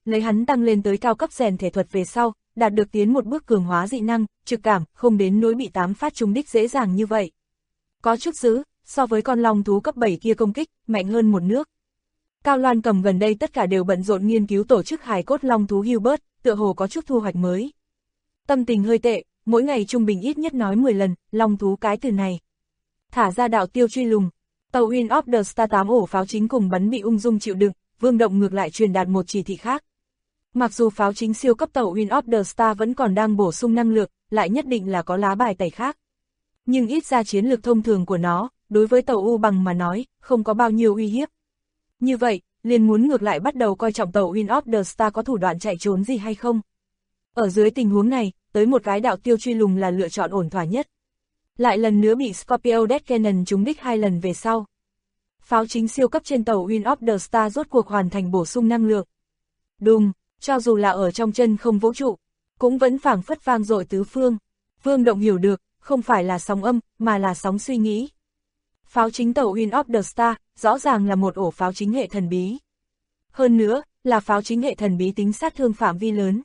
lấy hắn tăng lên tới cao cấp rèn thể thuật về sau, đạt được tiến một bước cường hóa dị năng, trực cảm, không đến nỗi bị 8 phát trúng đích dễ dàng như vậy. Có chút dữ, so với con long thú cấp 7 kia công kích, mạnh hơn một nước. Cao Loan Cầm gần đây tất cả đều bận rộn nghiên cứu tổ chức hài cốt long thú Hubert, tựa hồ có chút thu hoạch mới. Tâm tình hơi tệ, mỗi ngày trung bình ít nhất nói 10 lần, long thú cái từ này. Thả ra đạo tiêu truy lùng, tàu Win of the Star 8 ổ pháo chính cùng bắn bị ung dung chịu đựng, Vương Động ngược lại truyền đạt một chỉ thị khác. Mặc dù pháo chính siêu cấp tàu Win of the Star vẫn còn đang bổ sung năng lượng, lại nhất định là có lá bài tẩy khác. Nhưng ít ra chiến lược thông thường của nó, đối với tàu U bằng mà nói, không có bao nhiêu uy hiếp. Như vậy, liền muốn ngược lại bắt đầu coi trọng tàu Win of the Star có thủ đoạn chạy trốn gì hay không. Ở dưới tình huống này, tới một cái đạo tiêu truy lùng là lựa chọn ổn thỏa nhất. Lại lần nữa bị Scorpio Death Cannon trúng đích 2 lần về sau. Pháo chính siêu cấp trên tàu Win of the Star rốt cuộc hoàn thành bổ sung năng lượng. Đùng, cho dù là ở trong chân không vũ trụ, cũng vẫn phảng phất vang dội tứ phương. Vương Động hiểu được, không phải là sóng âm, mà là sóng suy nghĩ. Pháo chính tàu Win of the Star, rõ ràng là một ổ pháo chính hệ thần bí. Hơn nữa, là pháo chính hệ thần bí tính sát thương phạm vi lớn.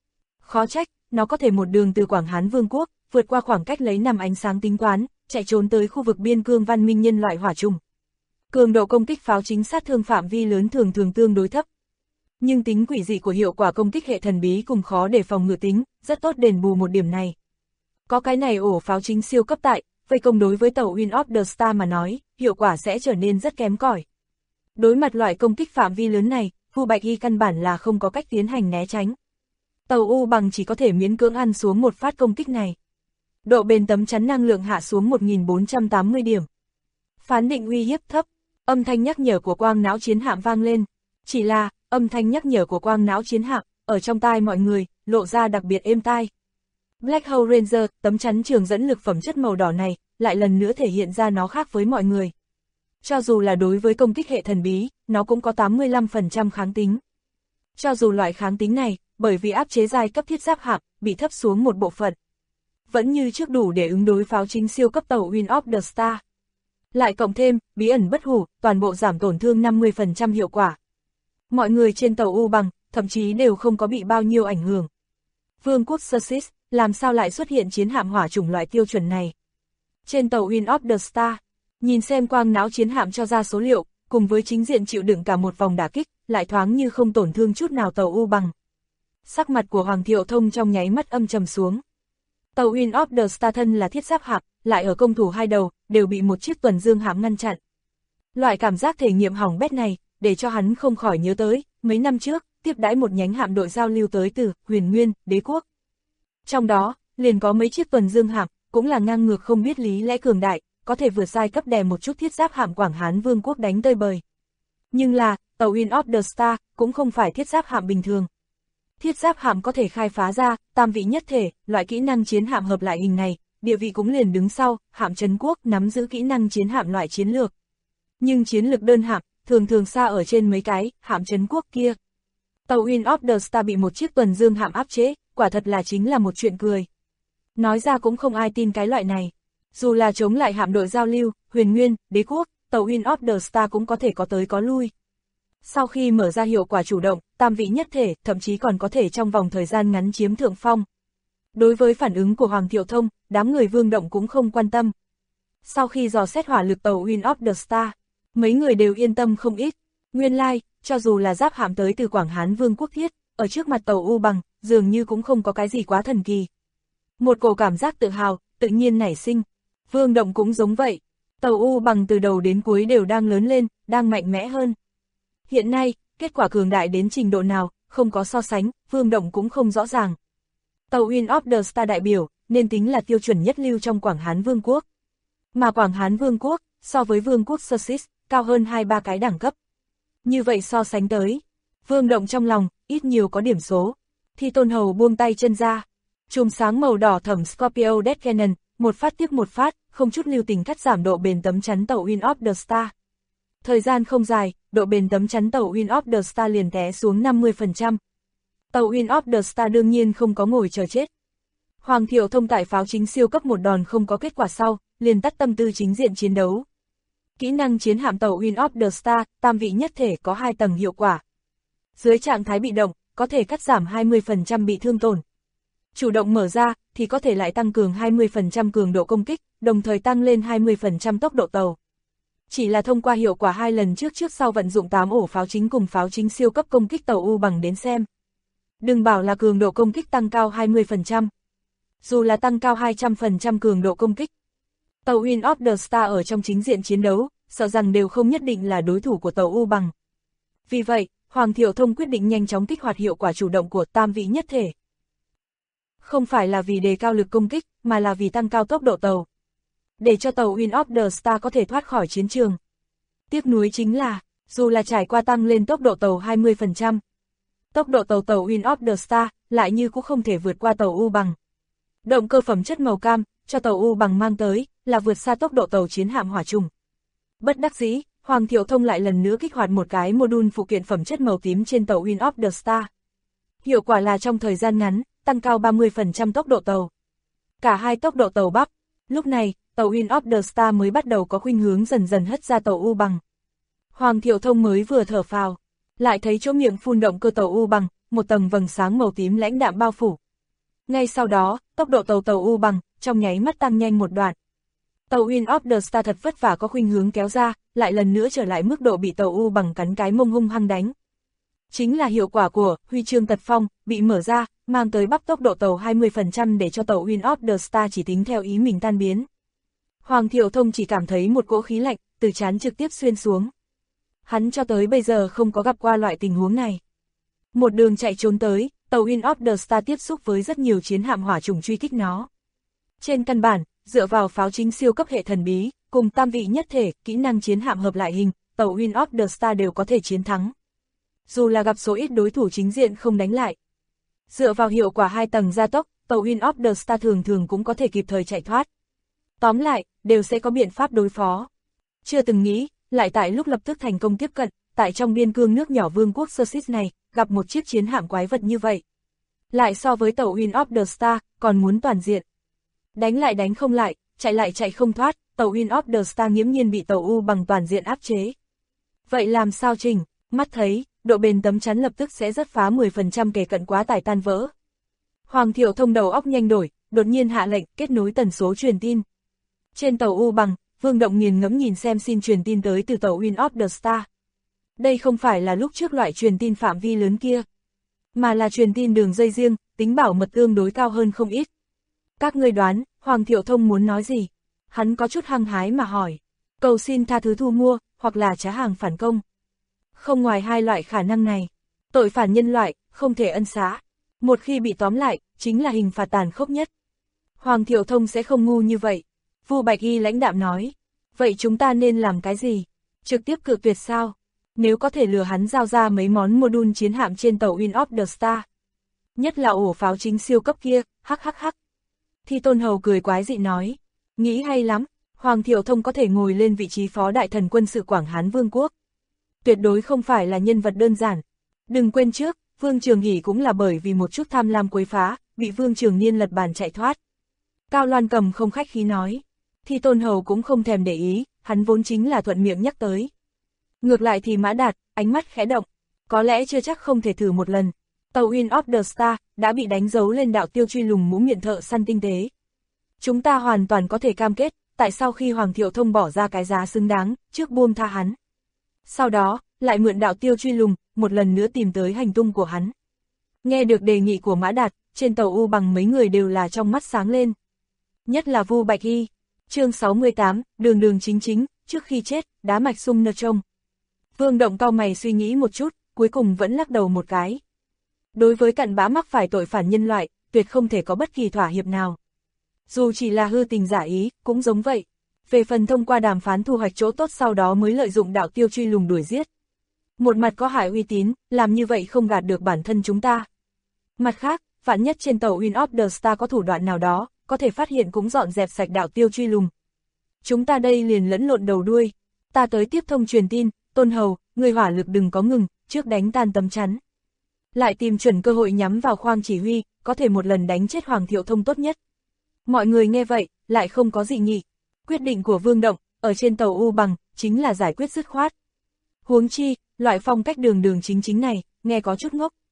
Khó trách, nó có thể một đường từ Quảng Hán Vương quốc, vượt qua khoảng cách lấy 5 ánh sáng tính toán, chạy trốn tới khu vực biên cương văn minh nhân loại hỏa trùng. Cường độ công kích pháo chính sát thương phạm vi lớn thường tương đối thấp. Nhưng tính quỷ dị của hiệu quả công kích hệ thần bí cùng khó để phòng ngự tính, rất tốt đền bù một điểm này. Có cái này ổ pháo chính siêu cấp tại, vây công đối với tàu Win of the Star mà nói, hiệu quả sẽ trở nên rất kém cỏi. Đối mặt loại công kích phạm vi lớn này, Vu Bạch Y căn bản là không có cách tiến hành né tránh. Tàu U bằng chỉ có thể miễn cưỡng ăn xuống một phát công kích này. Độ bền tấm chắn năng lượng hạ xuống 1480 điểm. Phán định uy hiếp thấp, âm thanh nhắc nhở của quang não chiến hạm vang lên. Chỉ là, âm thanh nhắc nhở của quang não chiến hạm, ở trong tai mọi người, lộ ra đặc biệt êm tai. Black Hole Ranger, tấm chắn trường dẫn lực phẩm chất màu đỏ này, lại lần nữa thể hiện ra nó khác với mọi người. Cho dù là đối với công kích hệ thần bí, nó cũng có 85% kháng tính. Cho dù loại kháng tính này, bởi vì áp chế giai cấp thiết giáp hạm, bị thấp xuống một bộ phận. Vẫn như trước đủ để ứng đối pháo chính siêu cấp tàu Win of the Star. Lại cộng thêm, bí ẩn bất hủ, toàn bộ giảm tổn thương 50% hiệu quả. Mọi người trên tàu U bằng, thậm chí đều không có bị bao nhiêu ảnh hưởng. Vương quốc Sussex, làm sao lại xuất hiện chiến hạm hỏa chủng loại tiêu chuẩn này? Trên tàu Win of the Star, nhìn xem quang não chiến hạm cho ra số liệu, cùng với chính diện chịu đựng cả một vòng đả kích, lại thoáng như không tổn thương chút nào tàu U bằng. Sắc mặt của Hoàng Thiệu Thông trong nháy mắt âm trầm xuống. Tàu Win of the Star thân là thiết giáp hạm, lại ở công thủ hai đầu, đều bị một chiếc tuần dương hạm ngăn chặn. Loại cảm giác thể nghiệm hỏng bét này, để cho hắn không khỏi nhớ tới, mấy năm trước, tiếp đãi một nhánh hạm đội giao lưu tới từ Huyền Nguyên, Đế quốc. Trong đó, liền có mấy chiếc tuần dương hạm, cũng là ngang ngược không biết lý lẽ cường đại, có thể vượt sai cấp đè một chút thiết giáp hạm Quảng Hán Vương quốc đánh tơi bời. Nhưng là, tàu Win of the Star cũng không phải thiết giáp hạm bình thường. Thiết giáp hạm có thể khai phá ra, tam vị nhất thể, loại kỹ năng chiến hạm hợp lại hình này, địa vị cũng liền đứng sau, hạm trấn quốc nắm giữ kỹ năng chiến hạm loại chiến lược. Nhưng chiến lược đơn hạm, thường xa ở trên mấy cái, hạm trấn quốc kia. Tàu Win of the Star bị một chiếc tuần dương hạm áp chế, quả thật là chính là một chuyện cười. Nói ra cũng không ai tin cái loại này. Dù là chống lại hạm đội giao lưu, Huyền Nguyên, Đế quốc, tàu Win of the Star cũng có thể có tới có lui. Sau khi mở ra hiệu quả chủ động, tam vị nhất thể, thậm chí còn có thể trong vòng thời gian ngắn chiếm thượng phong. Đối với phản ứng của Hoàng Thiệu Thông, đám người Vương Động cũng không quan tâm. Sau khi dò xét hỏa lực tàu Win of the Star, mấy người đều yên tâm không ít. Nguyên lai, cho dù là giáp hạm tới từ Quảng Hán Vương quốc thiết, ở trước mặt tàu U bằng, dường như cũng không có cái gì quá thần kỳ. Một cổ cảm giác tự hào, tự nhiên nảy sinh. Vương Động cũng giống vậy. Tàu U bằng từ đầu đến cuối đều đang lớn lên, đang mạnh mẽ hơn. Hiện nay, kết quả cường đại đến trình độ nào, không có so sánh, Vương Động cũng không rõ ràng. Tàu Win of the Star đại biểu, nên tính là tiêu chuẩn nhất lưu trong Quảng Hán Vương quốc. Mà Quảng Hán Vương quốc, so với Vương quốc Sussex, cao hơn 2-3 cái đẳng cấp. Như vậy so sánh tới, Vương Động trong lòng, ít nhiều có điểm số. Thì Tôn Hầu buông tay chân ra. Chùm sáng màu đỏ thẫm Scorpio Death Cannon, một phát tiếp một phát, không chút lưu tình cắt giảm độ bền tấm chắn tàu Win of the Star. Thời gian không dài, độ bền tấm chắn tàu Win of the Star liền té xuống 50%. Tàu Win of the Star đương nhiên không có ngồi chờ chết. Hoàng Thiệu Thông tại pháo chính siêu cấp một đòn không có kết quả sau, liền tắt tâm tư chính diện chiến đấu. Kỹ năng chiến hạm tàu Win of the Star, tam vị nhất thể có 2 tầng hiệu quả. Dưới trạng thái bị động, có thể cắt giảm 20% bị thương tổn. Chủ động mở ra, thì có thể lại tăng cường 20% cường độ công kích, đồng thời tăng lên 20% tốc độ tàu. Chỉ là thông qua hiệu quả 2 lần trước sau vận dụng 8 ổ pháo chính cùng pháo chính siêu cấp công kích tàu U bằng đến xem. Đừng bảo là cường độ công kích tăng cao 20%. Dù là tăng cao 200% cường độ công kích, tàu Win of the Star ở trong chính diện chiến đấu, sợ rằng đều không nhất định là đối thủ của tàu U bằng. Vì vậy, Hoàng Thiệu Thông quyết định nhanh chóng kích hoạt hiệu quả chủ động của tam vị nhất thể. Không phải là vì đề cao lực công kích, mà là vì tăng cao tốc độ tàu. Để cho tàu Win of the Star có thể thoát khỏi chiến trường. Tiếc nuối chính là, dù là trải qua tăng lên tốc độ tàu 20%, tốc độ tàu Win of the Star lại như cũng không thể vượt qua tàu U bằng. Động cơ phẩm chất màu cam, cho tàu U bằng mang tới, là vượt xa tốc độ tàu chiến hạm hỏa trùng. Bất đắc dĩ, Hoàng Thiệu Thông lại lần nữa kích hoạt một cái module phụ kiện phẩm chất màu tím trên tàu Win of the Star. Hiệu quả là trong thời gian ngắn, tăng cao 30% tốc độ tàu. Cả hai tốc độ tàu bắp. Lúc này, tàu Win of the Star mới bắt đầu có khuynh hướng dần dần hất ra tàu U bằng. Hoàng Thiệu Thông mới vừa thở phào, lại thấy chỗ miệng phun động cơ tàu U bằng, một tầng vầng sáng màu tím lãnh đạm bao phủ. Ngay sau đó, tốc độ tàu U bằng, trong nháy mắt tăng nhanh một đoạn. Tàu Win of the Star thật vất vả có khuynh hướng kéo ra, lại lần nữa trở lại mức độ bị tàu U bằng cắn cái mông hung hăng đánh. Chính là hiệu quả của huy chương tật phong, bị mở ra, mang tới bắp tốc độ tàu 20% để cho tàu Win of the Star chỉ tính theo ý mình tan biến. Hoàng Thiệu Thông chỉ cảm thấy một cỗ khí lạnh, từ trán trực tiếp xuyên xuống. Hắn cho tới bây giờ không có gặp qua loại tình huống này. Một đường chạy trốn tới, tàu Win of the Star tiếp xúc với rất nhiều chiến hạm hỏa trùng truy kích nó. Trên căn bản, dựa vào pháo chính siêu cấp hệ thần bí, cùng tam vị nhất thể, kỹ năng chiến hạm hợp lại hình, tàu Win of the Star đều có thể chiến thắng. Dù là gặp số ít đối thủ chính diện không đánh lại. Dựa vào hiệu quả 2 tầng gia tốc, tàu Win of the Star thường thường cũng có thể kịp thời chạy thoát. Tóm lại, đều sẽ có biện pháp đối phó. Chưa từng nghĩ, lại tại lúc lập tức thành công tiếp cận, tại trong biên cương nước nhỏ vương quốc Sussex này, gặp một chiếc chiến hạm quái vật như vậy. Lại so với tàu Win of the Star, còn muốn toàn diện. Đánh lại đánh không lại, chạy không thoát, tàu Win of the Star nghiễm nhiên bị tàu U bằng toàn diện áp chế. Vậy làm sao chỉnh? Mắt thấy, độ bền tấm chắn lập tức sẽ rất phá 10% kề cận quá tải tan vỡ. Hoàng Thiệu Thông đầu óc nhanh đổi, đột nhiên hạ lệnh kết nối tần số truyền tin. Trên tàu U bằng, Vương Động nghiền ngẫm nhìn xem xin truyền tin tới từ tàu Win of the Star. Đây không phải là lúc trước loại truyền tin phạm vi lớn kia, mà là truyền tin đường dây riêng, tính bảo mật tương đối cao hơn không ít. Các ngươi đoán, Hoàng Thiệu Thông muốn nói gì? Hắn có chút hăng hái mà hỏi. Cầu xin tha thứ thu mua, hoặc là trá hàng phản công. Không ngoài hai loại khả năng này, tội phản nhân loại, không thể ân xá. Một khi bị tóm lại, chính là hình phạt tàn khốc nhất. Hoàng Thiệu Thông sẽ không ngu như vậy. Vu Bạch Y lãnh đạm nói. Vậy chúng ta nên làm cái gì? Trực tiếp cự tuyệt sao? Nếu có thể lừa hắn giao ra mấy món module chiến hạm trên tàu Win of the Star. Nhất là ổ pháo chính siêu cấp kia, hắc. Thi Tôn Hầu cười quái dị nói. Nghĩ hay lắm, Hoàng Thiệu Thông có thể ngồi lên vị trí phó đại thần quân sự Quảng Hán Vương quốc. Tuyệt đối không phải là nhân vật đơn giản. Đừng quên trước, Vương Trường Hỷ cũng là bởi vì một chút tham lam quấy phá, bị Vương Trường Niên lật bàn chạy thoát. Cao Loan Cầm không khách khí nói. Thi Tôn Hầu cũng không thèm để ý, hắn vốn chính là thuận miệng nhắc tới. Ngược lại thì Mã Đạt, ánh mắt khẽ động. Có lẽ chưa chắc không thể thử một lần. Tàu Win of the Star đã bị đánh dấu lên đạo tiêu truy lùng mũ miệng thợ săn tinh tế. Chúng ta hoàn toàn có thể cam kết, tại sau khi Hoàng Thiệu Thông bỏ ra cái giá xứng đáng, trước buông tha hắn. Sau đó, lại mượn đạo tiêu truy lùng, một lần nữa tìm tới hành tung của hắn. Nghe được đề nghị của Mã Đạt, trên tàu U bằng mấy người đều là trong mắt sáng lên. Nhất là Vu Bạch Y. Chương 68, đường chính, trước khi chết, đá mạch sung nơ trông. Vương Động cau mày suy nghĩ một chút, cuối cùng vẫn lắc đầu một cái. Đối với cặn bã mắc phải tội phản nhân loại, tuyệt không thể có bất kỳ thỏa hiệp nào. Dù chỉ là hư tình giả ý, cũng giống vậy. Về phần thông qua đàm phán thu hoạch chỗ tốt sau đó mới lợi dụng đạo tiêu truy lùng đuổi giết. Một mặt có hại uy tín, làm như vậy không gạt được bản thân chúng ta. Mặt khác, vạn nhất trên tàu Win of the Star có thủ đoạn nào đó, có thể phát hiện cũng dọn dẹp sạch đạo tiêu truy lùng. Chúng ta đây liền lẫn lộn đầu đuôi. Ta tới tiếp thông truyền tin, Tôn Hầu, người hỏa lực đừng có ngừng, trước đánh tan tấm chắn. Lại tìm chuẩn cơ hội nhắm vào khoang chỉ huy, có thể một lần đánh chết Hoàng Thiệu Thông tốt nhất. Mọi người nghe vậy, lại không có dị nghị. Quyết định của Vương Động, ở trên tàu U bằng, chính là giải quyết dứt khoát. Huống chi, loại phong cách đường chính này, nghe có chút ngốc.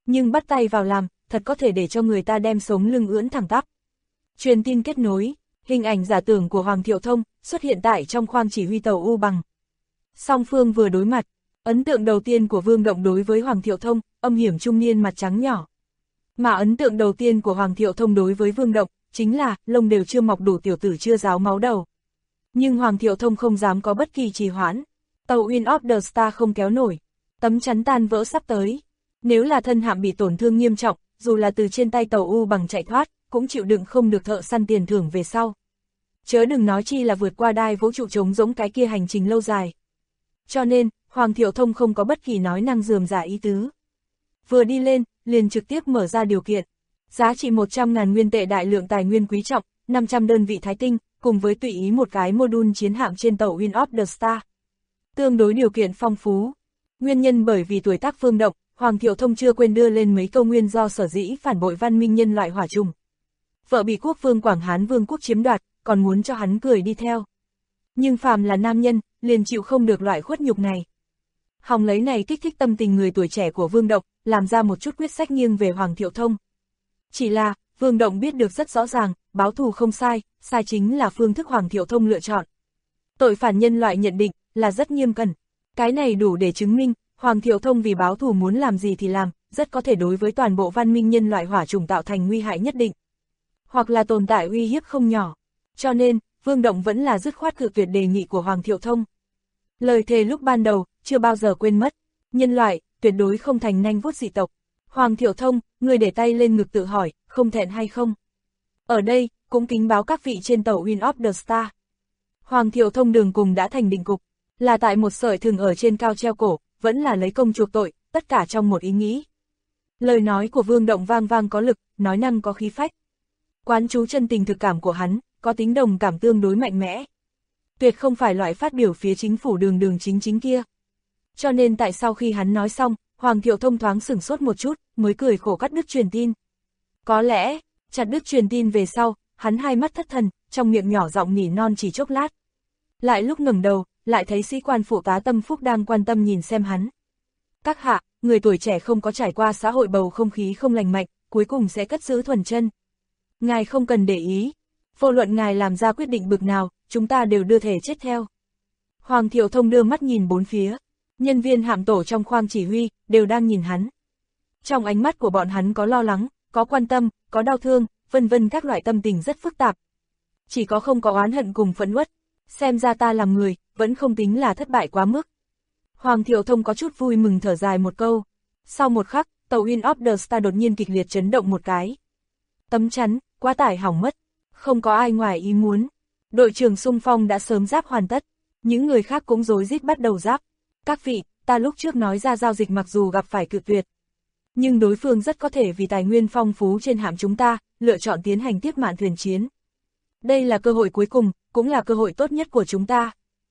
Nhưng bắt tay vào làm, thật có thể để cho người ta đem sống lưng ưỡn thẳng tắp. Truyền tin kết nối, hình ảnh giả tưởng của Hoàng Thiệu Thông xuất hiện tại trong khoang chỉ huy tàu U Bằng. Song phương vừa đối mặt, ấn tượng đầu tiên của Vương Động đối với Hoàng Thiệu Thông, âm hiểm trung niên mặt trắng nhỏ. Mà ấn tượng đầu tiên của Hoàng Thiệu Thông đối với Vương Động, chính là, lông đều chưa mọc đủ tiểu tử chưa ráo máu đầu. Nhưng Hoàng Thiệu Thông không dám có bất kỳ trì hoãn. Tàu Wind of the Star không kéo nổi, tấm chắn tan vỡ sắp tới. Nếu là thân hạm bị tổn thương nghiêm trọng, dù là từ trên tay tàu U Bằng chạy thoát, cũng chịu đựng không được thợ săn tiền thưởng về sau. Chớ đừng nói chi là vượt qua đai vũ trụ trống rỗng cái kia hành trình lâu dài. Cho nên, Hoàng Thiệu Thông không có bất kỳ nói năng rườm rà ý tứ. Vừa đi lên, liền trực tiếp mở ra điều kiện. Giá trị 100.000 nguyên tệ đại lượng tài nguyên quý trọng, 500 đơn vị thái tinh, cùng với tùy ý một cái module chiến hạm trên tàu Wind of the Star. Tương đối điều kiện phong phú. Nguyên nhân bởi vì tuổi tác Vương Động, Hoàng Thiệu Thông chưa quên đưa lên mấy câu nguyên do sở dĩ phản bội văn minh nhân loại hỏa trùng. Vợ bị quốc vương Quảng Hán Vương quốc chiếm đoạt, còn muốn cho hắn cười đi theo. Nhưng phàm là nam nhân, liền chịu không được loại khuất nhục này. Hòng lấy này kích thích tâm tình người tuổi trẻ của Vương Động, làm ra một chút quyết sách nghiêng về Hoàng Thiệu Thông. Chỉ là, Vương Động biết được rất rõ ràng, báo thù không sai, sai chính là phương thức Hoàng Thiệu Thông lựa chọn. Tội phản nhân loại nhận định, là rất nghiêm cẩn. Cái này đủ để chứng minh, Hoàng Thiệu Thông vì báo thù muốn làm gì thì làm, rất có thể đối với toàn bộ văn minh nhân loại hỏa trùng tạo thành nguy hại nhất định. Hoặc là tồn tại uy hiếp không nhỏ. Cho nên, Vương Động vẫn là dứt khoát cự tuyệt đề nghị của Hoàng Thiệu Thông. Lời thề lúc ban đầu, chưa bao giờ quên mất. Nhân loại, tuyệt đối không thành nanh vuốt dị tộc. Hoàng Thiệu Thông, người để tay lên ngực tự hỏi, không thẹn hay không? Ở đây, cũng kính báo các vị trên tàu Wind of the Star. Hoàng Thiệu Thông đường cùng đã thành định cục, là tại một sợi thừng ở trên cao treo cổ, vẫn là lấy công chuộc tội, tất cả trong một ý nghĩ. Lời nói của Vương Động vang vang có lực, nói năng có khí phách. Quán chú chân tình thực cảm của hắn, có tính đồng cảm tương đối mạnh mẽ. Tuyệt không phải loại phát biểu phía chính phủ đường chính kia. Cho nên tại sau khi hắn nói xong, Hoàng Thiệu Thông thoáng sửng sốt một chút, mới cười khổ cắt đứt truyền tin. Có lẽ, chặt đứt truyền tin về sau, hắn hai mắt thất thần, trong miệng nhỏ giọng nỉ non chỉ chốc lát. Lại lúc ngẩng đầu, lại thấy sĩ quan phụ tá Tâm Phúc đang quan tâm nhìn xem hắn. Các hạ, người tuổi trẻ không có trải qua xã hội bầu không khí không lành mạnh, cuối cùng sẽ cất giữ thuần chân. Ngài không cần để ý. Vô luận ngài làm ra quyết định bực nào, chúng ta đều đưa thể chết theo. Hoàng Thiệu Thông đưa mắt nhìn bốn phía. Nhân viên hạm tổ trong khoang chỉ huy, đều đang nhìn hắn. Trong ánh mắt của bọn hắn có lo lắng, có quan tâm, có đau thương, vân vân các loại tâm tình rất phức tạp. Chỉ có không có oán hận cùng phẫn uất. Xem ra ta làm người, vẫn không tính là thất bại quá mức. Hoàng Thiệu Thông có chút vui mừng thở dài một câu. Sau một khắc, tàu Wind of the Star đột nhiên kịch liệt chấn động một cái. Tấm chắn, quá tải hỏng mất. Không có ai ngoài ý muốn. Đội trưởng xung phong đã sớm giáp hoàn tất. Những người khác cũng rối rít bắt đầu giáp. Các vị, ta lúc trước nói ra giao dịch mặc dù gặp phải cự tuyệt. Nhưng đối phương rất có thể vì tài nguyên phong phú trên hạm chúng ta, lựa chọn tiến hành tiếp mạn thuyền chiến. Đây là cơ hội cuối cùng, cũng là cơ hội tốt nhất của chúng ta.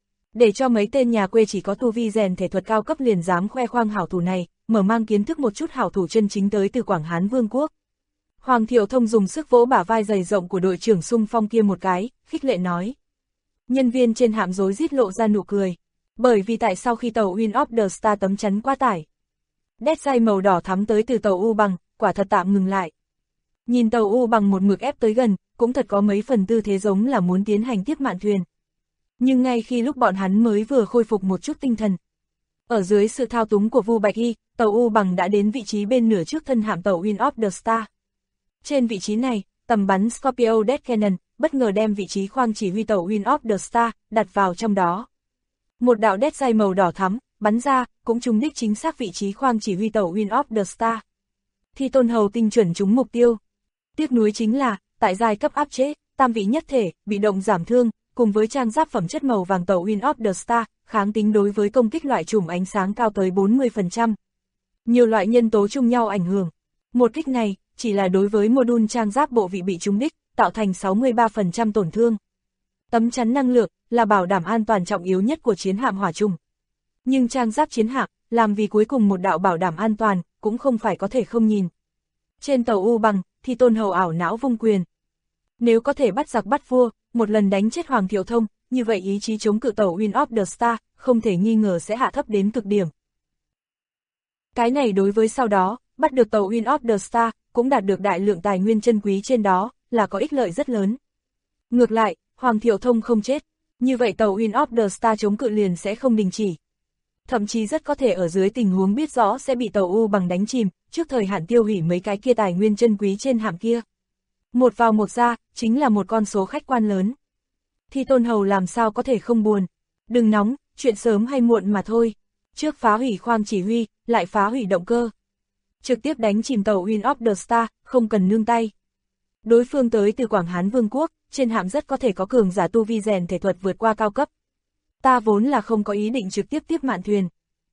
Để cho mấy tên nhà quê chỉ có tu vi rèn thể thuật cao cấp liền dám khoe khoang hảo thủ này, mở mang kiến thức một chút hảo thủ chân chính tới từ Quảng Hán Vương quốc. Hoàng Thiệu Thông dùng sức vỗ bả vai dày rộng của đội trưởng xung phong kia một cái, khích lệ nói. Nhân viên trên hạm rối rít lộ ra nụ cười. Bởi vì tại sau khi tàu Wind of the Star tấm chắn quá tải, đét dây màu đỏ thắm tới từ tàu U Bằng, quả thật tạm ngừng lại. Nhìn tàu U Bằng một mực ép tới gần, cũng thật có mấy phần tư thế giống là muốn tiến hành tiếp mạn thuyền. Nhưng ngay khi lúc bọn hắn mới vừa khôi phục một chút tinh thần, ở dưới sự thao túng của Vu Bạch Y, tàu U Bằng đã đến vị trí bên nửa trước thân hạm tàu Wind of the Star. Trên vị trí này, tầm bắn Scorpio Death Cannon bất ngờ đem vị trí khoang chỉ huy tàu Wind of the Star đặt vào trong đó. Một đạo đét dây màu đỏ thắm bắn ra, cũng trúng đích chính xác vị trí khoang chỉ huy tàu Wind of the Star. Thi Tôn Hầu tinh chuẩn trúng mục tiêu. Tiếc nuối chính là, tại giai cấp áp chế, tam vị nhất thể, bị động giảm thương, cùng với trang giáp phẩm chất màu vàng tàu Wind of the Star, kháng tính đối với công kích loại chùm ánh sáng cao tới 40%. Nhiều loại nhân tố chung nhau ảnh hưởng. Một kích này, chỉ là đối với module trang giáp bộ vị bị trúng đích, tạo thành 63% tổn thương. Tấm chắn năng lượng là bảo đảm an toàn trọng yếu nhất của chiến hạm hỏa trùng. Nhưng trang giáp chiến hạm, làm vì cuối cùng một đạo bảo đảm an toàn, cũng không phải có thể không nhìn. Trên tàu U Bằng, Thi Tôn Hầu ảo não vung quyền. Nếu có thể bắt giặc bắt vua, một lần đánh chết Hoàng Thiệu Thông, như vậy ý chí chống cự tàu Wind of the Star, không thể nghi ngờ sẽ hạ thấp đến cực điểm. Cái này đối với sau đó, bắt được tàu Win of the Star, cũng đạt được đại lượng tài nguyên chân quý trên đó, là có ích lợi rất lớn. Ngược lại, Hoàng Thiệu Thông không chết, như vậy tàu Win of the Star chống cự liền sẽ không đình chỉ. Thậm chí rất có thể ở dưới tình huống biết rõ sẽ bị tàu U bằng đánh chìm, trước thời hạn tiêu hủy mấy cái kia tài nguyên chân quý trên hạm kia. Một vào một ra, chính là một con số khách quan lớn. Thì Tôn Hầu làm sao có thể không buồn. Đừng nóng, chuyện sớm hay muộn mà thôi. Trước phá hủy khoang chỉ huy, lại phá hủy động cơ. Trực tiếp đánh chìm tàu Win of the Star, không cần nương tay. Đối phương tới từ Quảng Hán Vương quốc, trên hạm rất có thể có cường giả tu vi rèn thể thuật vượt qua cao cấp. Ta vốn là không có ý định trực tiếp tiếp mạn thuyền.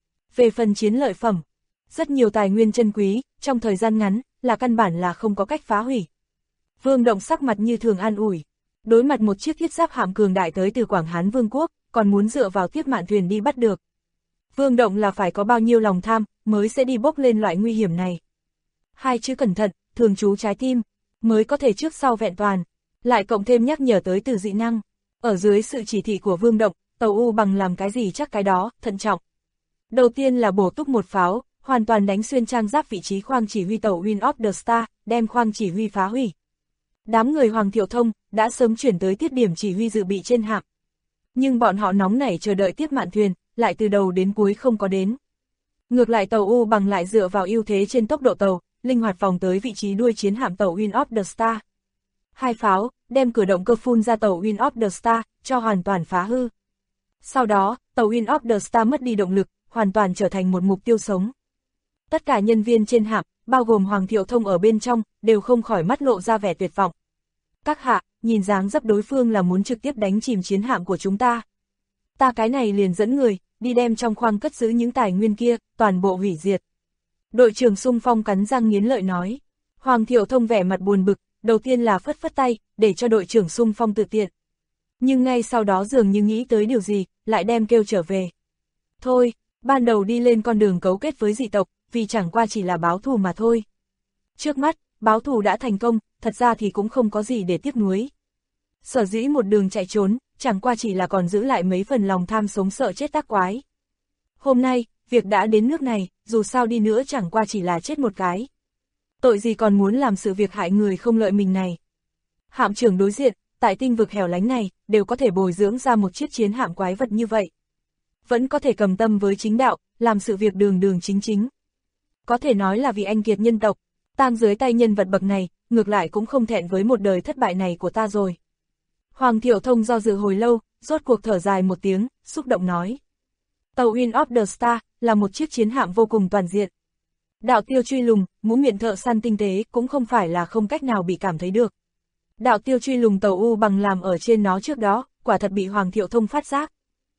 Về phần chiến lợi phẩm, rất nhiều tài nguyên chân quý, trong thời gian ngắn, là căn bản là không có cách phá hủy. Vương Động sắc mặt như thường an ủi. Đối mặt một chiếc thiết giáp hạm cường đại tới từ Quảng Hán Vương quốc, còn muốn dựa vào tiếp mạn thuyền đi bắt được. Vương Động là phải có bao nhiêu lòng tham, mới sẽ đi bốc lên loại nguy hiểm này. Hai chữ cẩn thận, thường trú trái tim, mới có thể trước sau vẹn toàn. Lại cộng thêm nhắc nhở tới từ dị năng. Ở dưới sự chỉ thị của Vương Động, tàu U bằng làm cái gì chắc cái đó, thận trọng. Đầu tiên là bổ túc một pháo, hoàn toàn đánh xuyên trang giáp vị trí khoang chỉ huy tàu Win of the Star, đem khoang chỉ huy phá hủy. Đám người Hoàng Thiệu Thông đã sớm chuyển tới tiết điểm chỉ huy dự bị trên hạm. Nhưng bọn họ nóng nảy chờ đợi tiếp mạn thuyền, lại từ đầu đến cuối không có đến. Ngược lại tàu U bằng lại dựa vào ưu thế trên tốc độ tàu, linh hoạt vòng tới vị trí đuôi chiến hạm tàu Win of the Star. Hai pháo, đem cửa động cơ phun ra tàu Win of the Star, cho hoàn toàn phá hư. Sau đó, tàu Win of the Star mất đi động lực, hoàn toàn trở thành một mục tiêu sống. Tất cả nhân viên trên hạm, bao gồm Hoàng Thiệu Thông ở bên trong, đều không khỏi mắt lộ ra vẻ tuyệt vọng. Các hạ, nhìn dáng dấp đối phương là muốn trực tiếp đánh chìm chiến hạm của chúng ta. Ta cái này liền dẫn người, đi đem trong khoang cất giữ những tài nguyên kia, toàn bộ hủy diệt. Đội trưởng xung phong cắn răng nghiến lợi nói. Hoàng Thiệu Thông vẻ mặt buồn bực, đầu tiên là phất phất tay, để cho đội trưởng xung phong tự tiện. Nhưng ngay sau đó dường như nghĩ tới điều gì, lại đem kêu trở về. Thôi, ban đầu đi lên con đường cấu kết với dị tộc, vì chẳng qua chỉ là báo thù mà thôi. Trước mắt, báo thù đã thành công, thật ra thì cũng không có gì để tiếc nuối. Sở dĩ một đường chạy trốn, chẳng qua chỉ là còn giữ lại mấy phần lòng tham sống sợ chết tác quái. Hôm nay, việc đã đến nước này, dù sao đi nữa chẳng qua chỉ là chết một cái. Tội gì còn muốn làm sự việc hại người không lợi mình này. Hạm trưởng đối diện, tại tinh vực hẻo lánh này, đều có thể bồi dưỡng ra một chiếc chiến hạm quái vật như vậy. Vẫn có thể cầm tâm với chính đạo, làm sự việc đường đường chính chính. Có thể nói là vì anh kiệt nhân tộc, tam dưới tay nhân vật bậc này, ngược lại cũng không thẹn với một đời thất bại này của ta rồi. Hoàng Thiệu Thông do dự hồi lâu, rốt cuộc thở dài một tiếng, xúc động nói. Tàu Win of the Star là một chiếc chiến hạm vô cùng toàn diện. Đạo tiêu truy lùng, mũ miệng thợ săn tinh tế cũng không phải là không cách nào bị cảm thấy được. Đạo tiêu truy lùng tàu U bằng làm ở trên nó trước đó, quả thật bị Hoàng Thiệu Thông phát giác.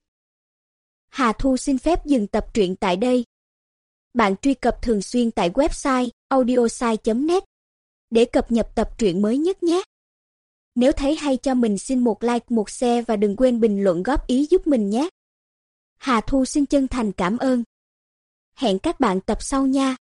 Hà Thu xin phép dừng tập truyện tại đây. Bạn truy cập thường xuyên tại website audiosai.net để cập nhật tập truyện mới nhất nhé. Nếu thấy hay cho mình xin một like, một share và đừng quên bình luận góp ý giúp mình nhé. Hà Thu xin chân thành cảm ơn. Hẹn các bạn tập sau nha.